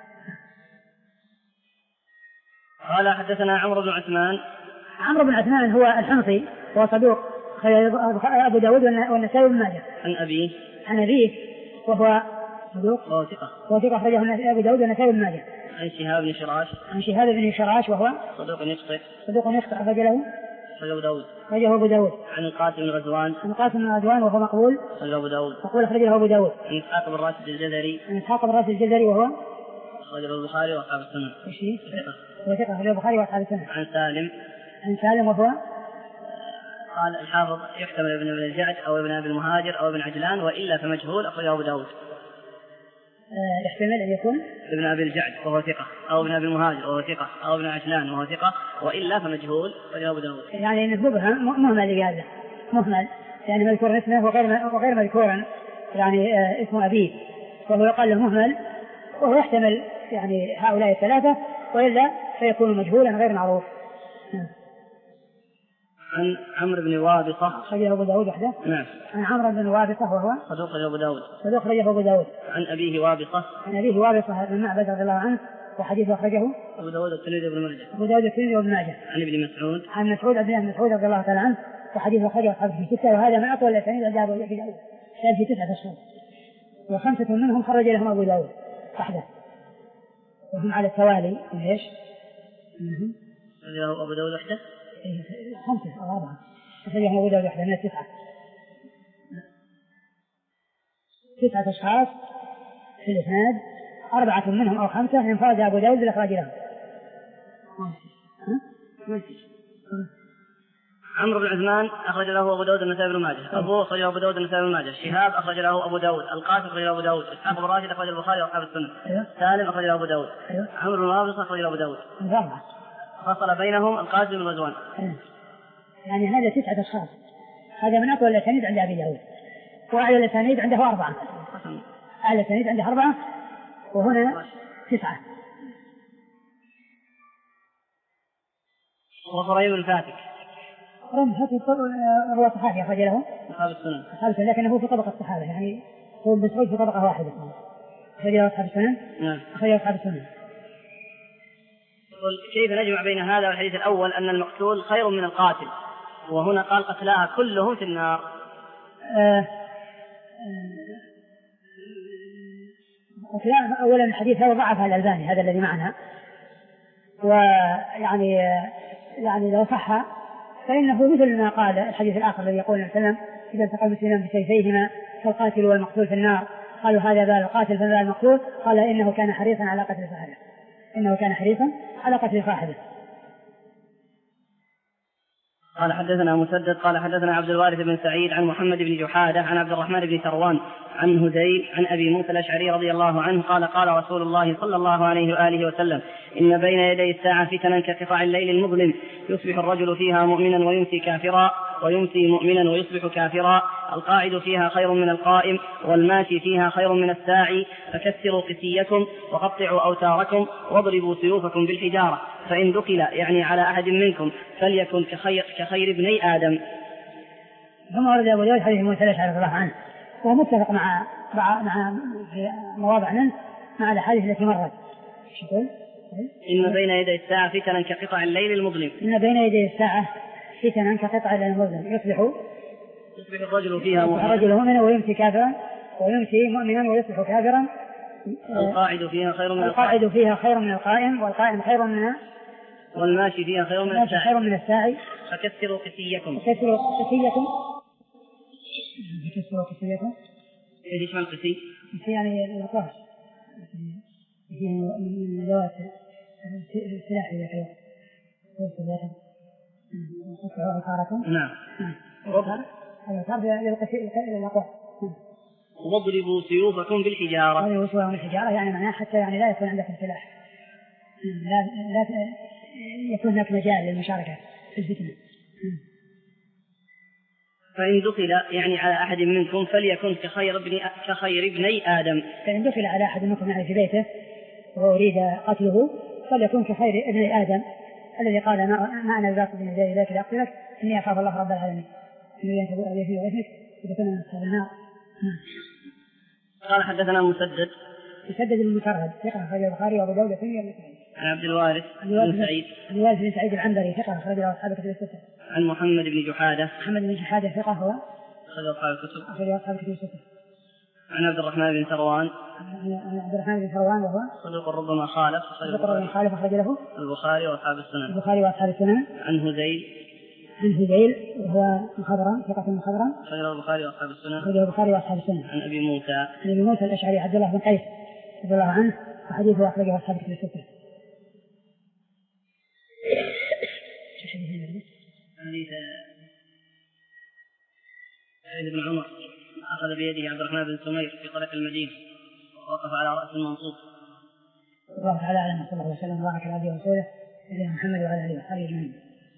قال حدثنا عمرو بن عثمان. عمرو بن عثمان هو الحمصي وهو صدوق أبو داود والنسائي بن ماجه. عن أبيه عن أبيه وهو صدوق وهو ثقة وثقة أخرجه أبو داود والنسائي بن ماجه. عن شهاب بن شراش. عن شهاب بن شراش وهو صدوق يخطئ. صدوق يخطئ أخرج له أبو داود. أخرجه أبو داود. عن القاسم بن غزوان. عن القاسم بن غزوان وهو مقبول. أخرجه أبو داود. مقبول أخرجه أبو داود. عن إسحاق بن راشد الجزري. عن إسحاق بن راشد الجزري وهو أخرجه البخاري وأصحاب السنة. إيش هو ثقة أخرجه البخاري وأصحاب السنة. عن سالم. عن سالم وهو قال الحافظ يحتمل ابن ابن الجعد أو ابن أبي المهاجر أو ابن عجلان وإلا فمجهول. أخرجه أبو داود. يحتمل أن يكون ابن أبي الجعد وهو ثقة أو ابن أبي المهاجر وهو ثقة أو ابن عجلان وهو ثقة وإلا فمجهول. أخرجه أبو داود. يعني إنه مبهم مهمل لهذا مهمل يعني مذكور اسمه وغير وغير مذكورا يعني آه اسم أبيه وهو يقال له مهمل وهو يحتمل يعني هؤلاء الثلاثة وإلا فيكون مجهولا غير معروف. عن عمرو بن وابصة. أخرجه أبو داود وحده. نعم. عن عمرو بن وابصة وهو صدوق أخرجه أبو داود. صدوق أخرجه أبو داود. عن أبيه وابصة. عن أبيه وابصة بن معبد رضي الله عنه وحديثه أخرجه أبو داود والترمذي وابن ماجه. أبو داود والترمذي وابن ماجه. عن ابن مسعود. عن مسعود عبد الله بن مسعود رضي الله تعالى عنه وحديثه أخرجه أصحابه في ستة وهذا من أطول الأسانيد عند أبو داود كان في تسعة أشهر وخمسة منهم خرج لهم أبو داود وحده وهم على التوالي. إيش؟ أخرجه أبو داود وحده. خمسة أو أربعة أخرجهم أبو داود وحده من التسعة تسعة أشخاص في الإسناد أربعة منهم أو خمسة انفرد أبو داود بالإخراج لهم. عمرو بن عثمان أخرج له أبو داود النسائي بن ماجه. أبوه أخرج له أبو داود النسائي بن ماجه. شهاب أخرج له أبو داود. القاسم أخرج له أبو داود. إسحاق بن راشد أخرج البخاري وأصحاب السنة. سالم أخرج له أبو داود. عمرو بن وابصة أخرج له أبو داود. فصل بينهم القاسم بن غزوان. يعني هذا تسعة أشخاص هذا من أطول الأسانيد عند أبي داود وأعلى الأسانيد عنده أربعة أعلى الأسانيد عنده أربعة وهنا تسعة. وخريم الفاتك. خريم الفاتك هو صحابي أخرج له أصحاب السنن أصحاب لكنه في طبقة الصحابة يعني هو مسعود في طبقة واحدة أخرج له أصحاب السنن. نعم. أخرج له أصحاب السنن. كيف نجمع بين هذا والحديث الأول أن المقتول خير من القاتل وهنا قال قتلاها كلهم في النار. آه آه أولا الحديث هذا ضعف الألباني هذا الذي معنا ويعني يعني لو صح فإنه مثل ما قال الحديث الآخر الذي يقول السلام إذا التقى المسلمان بسيفيهما فالقاتل والمقتول في النار قالوا هذا بال القاتل فبال المقتول قال إنه كان حريصا على قتل صاحبه إنه كان حريصا على قتل صاحبه. قال حدثنا مسدد قال حدثنا عبد الوارث بن سعيد عن محمد بن جحادة عن عبد الرحمن بن ثروان عن هذيل عن أبي موسى الأشعري رضي الله عنه قال قال رسول الله صلى الله عليه وآله وسلم إن بين يدي الساعة فتنا كقطع الليل المظلم يصبح الرجل فيها مؤمنا ويمسي كافرا ويمسي مؤمنا ويصبح كافرا القاعد فيها خير من القائم والماشي فيها خير من الساعي فكسروا قسيكم وقطعوا أوتاركم واضربوا سيوفكم بالحجارة فإن دخل يعني على أحد منكم فليكن كخير, كخير ابني آدم. ثم ورد أبو داود حديث موسى الأشعري رضي الله عنه وهو متفق مع مع في مواضع منه مع الأحاديث التي مرت. إن بين يدي الساعة فتنا كقطع الليل المظلم. إن بين يدي الساعة فتنا كقطع الليل المظلم. يصبح يصبح الرجل فيها مؤمنا الرجل مؤمنا ويمسي كافرا ويمسي مؤمنا ويصبح كافرا. القاعد فيها خير من القاعد فيها خير من القائم والقائم خير من والماشي فيها خير من الساعي خير من الساعي. فكسروا قسيكم فكسروا قسيكم فكسروا قسيكم. ايش معنى قسي؟ يعني القرص من ذوات السلاح اللي فيه وصلاتهم. نعم. واضربوا سيوفكم بالحجارة. واضربوا سيوفكم بالحجارة يعني معناه حتى يعني لا يكون عندكم سلاح، لا لا يكون هناك مجال للمشاركة في الفتنة. فإن دخل يعني على أحد منكم فليكن كخير ابن كخير ابني آدم. فإن دخل على أحد منكم يعني في بيته وأريد قتله فليكن كخير ابني آدم الذي قال ما ما أنا بباطل من يدي إليك لأقتلك إني أخاف الله رب العالمين إني أن تبوء به وإثمك إذا كنا من أصحاب النار. قال حدثنا مسدد مسدد المسرهد ثقة أخرجه البخاري وأبو داود والترمذي. عن عبد الوارث بن سعيد عبد الوارث بن سعيد العنبري ثقة أخرجه أصحاب الكتب الستة. عن محمد بن جحادة محمد بن جحادة ثقة هو أخرجه أصحاب الكتب أخرجه أصحاب الكتب الستة. عن عبد الرحمن بن ثروان عبد الرحمن بن ثروان وهو صدوق ربما خالف صدوق ربما خالف أخرج له البخاري وأصحاب السنن. البخاري وأصحاب السنن. عن هذيل عن هذيل وهو مخضرم ثقة مخضرم أخرجه البخاري وأصحاب السنن. أخرجه البخاري وأصحاب السنن. عن أبي موسى عن أبي موسى الأشعري عبد الله بن قيس رضي الله عنه وحديثه أخرجه أصحاب الكتب الستة. حديث سعيد بن عمر أخذ بيده عبد الرحمن بن سمير في طريق المدينة ووقف على رأس المنصوب. الله تعالى أعلم صلى الله عليه وسلم وبارك على عبده ورسوله سيدنا محمد وعلى آله وصحبه أجمعين.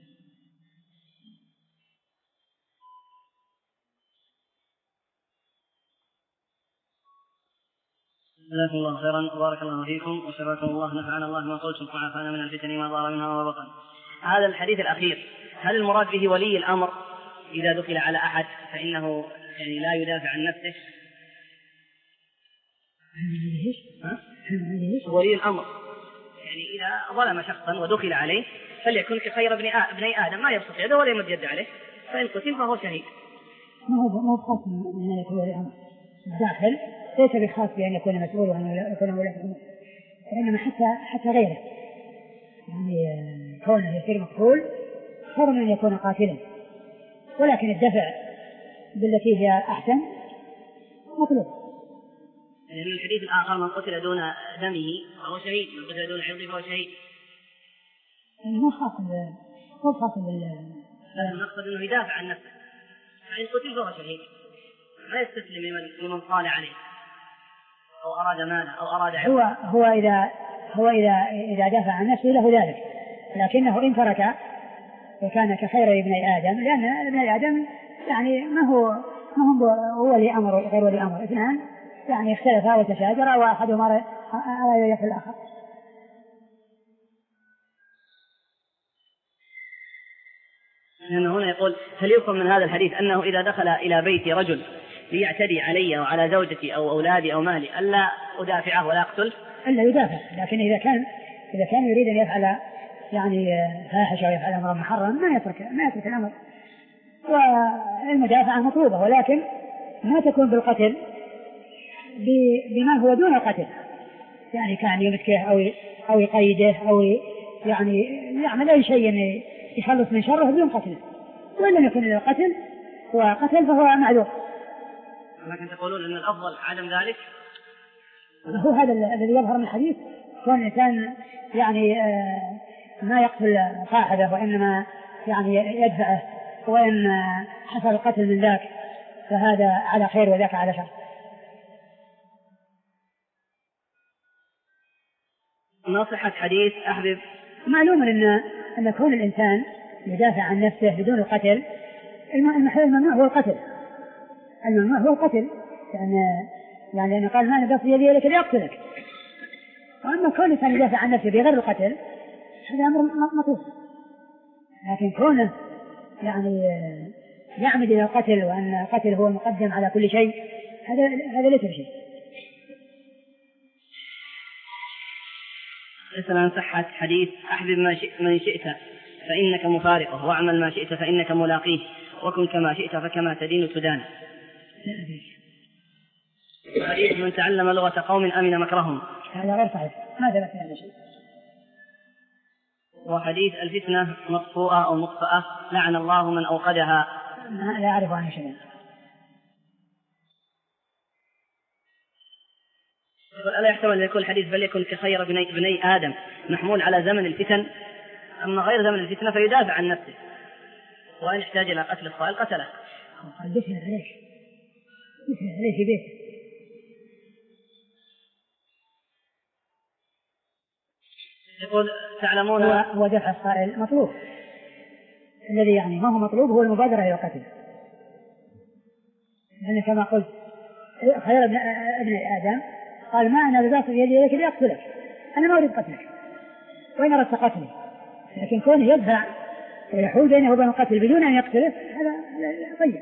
جزاكم الله خيرا وبارك الله فيكم وشفاكم الله نفعنا الله ما قلتم وعافانا من الفتن ما ظهر منها وما بطن. هذا الحديث الأخير هل المراد به ولي الأمر إذا دخل على أحد فإنه يعني لا يدافع عن نفسه؟ ولي الأمر يعني إذا ظلم شخصا ودخل عليه فليكن كخير ابن ابني آدم ما يبسط يده ولا يمد يده عليه فإن قتل فهو شهيد. ما هو ما هو خاص من يكون ولي أمر داخل ليس بخاص بأن يكون مسؤول وأن يكون ولي أمر وإنما حتى حتى غيره يعني كونه يصير مقتول خير من أن يكون قاتلا ولكن الدفع بالتي هي أحسن مطلوب. يعني الحديث الآخر من قتل دون دمه فهو شهيد من قتل دون عرضه فهو شهيد. ما خاص مو خاص بال المقصد أنه يدافع عن نفسه فإن قتل فهو شهيد لا يستسلم لمن لمن قال عليه أو أراد ماله أو أراد عرضه. هو هو إذا هو إذا إذا دافع عن نفسه له ذلك لكنه إن ترك وكان كخير ابني آدم لأن ابني آدم يعني ما هو ما هو ولي أمر غير ولي أمر اثنان يعني اختلفا وتشاجرا وأحدهما أراد يقتل الآخر. لأنه هنا يقول هل يفهم من هذا الحديث أنه إذا دخل إلى بيت رجل ليعتدي علي وعلى زوجتي أو أولادي أو مالي ألا أدافعه ولا أقتل؟ ألا يدافع لكن إذا كان إذا كان يريد أن يفعل يعني فاحشة ويفعل أمر محرم ما يترك ما يترك الأمر والمدافعة مطلوبة ولكن ما تكون بالقتل بما هو دون القتل يعني كان يمسكه أو أو يقيده أو يعني يعمل أي شيء يخلص من شره بدون قتل وإن يكون القتل وقتل فهو معذور. لكن تقولون أن الأفضل عدم ذلك؟ هو هذا الذي يظهر من الحديث كون الإنسان يعني ما يقتل صاحبه وإنما يعني يدفعه وإن حصل القتل من ذاك فهذا على خير وذاك على شر. نصحة حديث أحبب معلوم أن أن كون الإنسان يدافع عن نفسه بدون القتل الممنوع هو القتل الممنوع هو القتل يعني يعني أنا قال ما أنا بصي يدي لك ليقتلك وأما كون الإنسان يدافع عن نفسه بغير القتل هذا أمر مطلوب لكن كونه يعني يعمد إلى القتل وأن القتل هو مقدم على كل شيء هذا هذا ليس بشيء. يسأل عن صحة حديث أحبب ما شئت من شئت فإنك مفارقه، واعمل ما شئت فإنك ملاقيه، وكن كما شئت فكما تدين تدان. حديث من تعلم لغة قوم أمن مكرهم، هذا غير صحيح، ما ثبت هذا شيء. وحديث الفتنة مطفوءة أو مطفأة لعن الله من أوقدها، لا أعرف عنه شيئا. ألا يحتمل أن يكون الحديث بل يكن كخير بني, بني آدم محمول على زمن الفتن، أما غير زمن الفتنة فيدافع عن نفسه، وإن احتاج إلى قتل الصائل قتله. قال دفن عليه دفن عليه في بيته. يقول تعلمون هو دفع الصائل مطلوب، الذي يعني ما هو مطلوب هو المبادرة إلى القتل، لأن كما قلت خير ابن آدم قال ما أنا بباسط يدي إليك لأقتلك، أنا ما أريد قتلك وإن أردت قتلي، لكن كونه يدفع ويحول بينه وبين القتل بدون أن يقتله هذا طيب.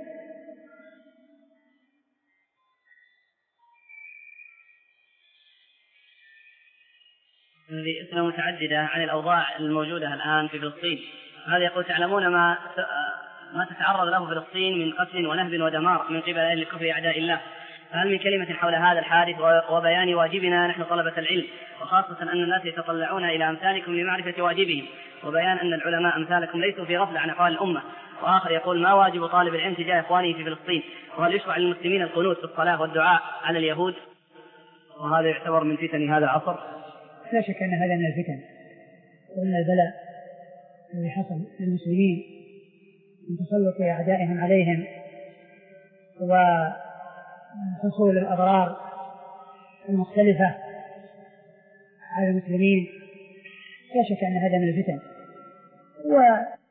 هذه أسئلة متعددة عن الأوضاع الموجودة الآن في فلسطين. هذا يقول تعلمون ما ما تتعرض له فلسطين من قتل ونهب ودمار من قبل أهل الكفر أعداء الله، فهل من كلمة حول هذا الحادث وبيان واجبنا نحن طلبة العلم، وخاصة أن الناس يتطلعون إلى أمثالكم لمعرفة واجبهم، وبيان أن العلماء أمثالكم ليسوا في غفلة عن أحوال الأمة. وآخر يقول ما واجب طالب العلم تجاه إخوانه في فلسطين، وهل يشرع للمسلمين القنوت في الصلاة والدعاء على اليهود، وهذا يعتبر من فتن هذا العصر. لا شك أن هذا من الفتن ومن البلاء الذي حصل للمسلمين من تسلط أعدائهم عليهم وحصول الأضرار المختلفة على المسلمين. لا شك أن هذا من الفتن. و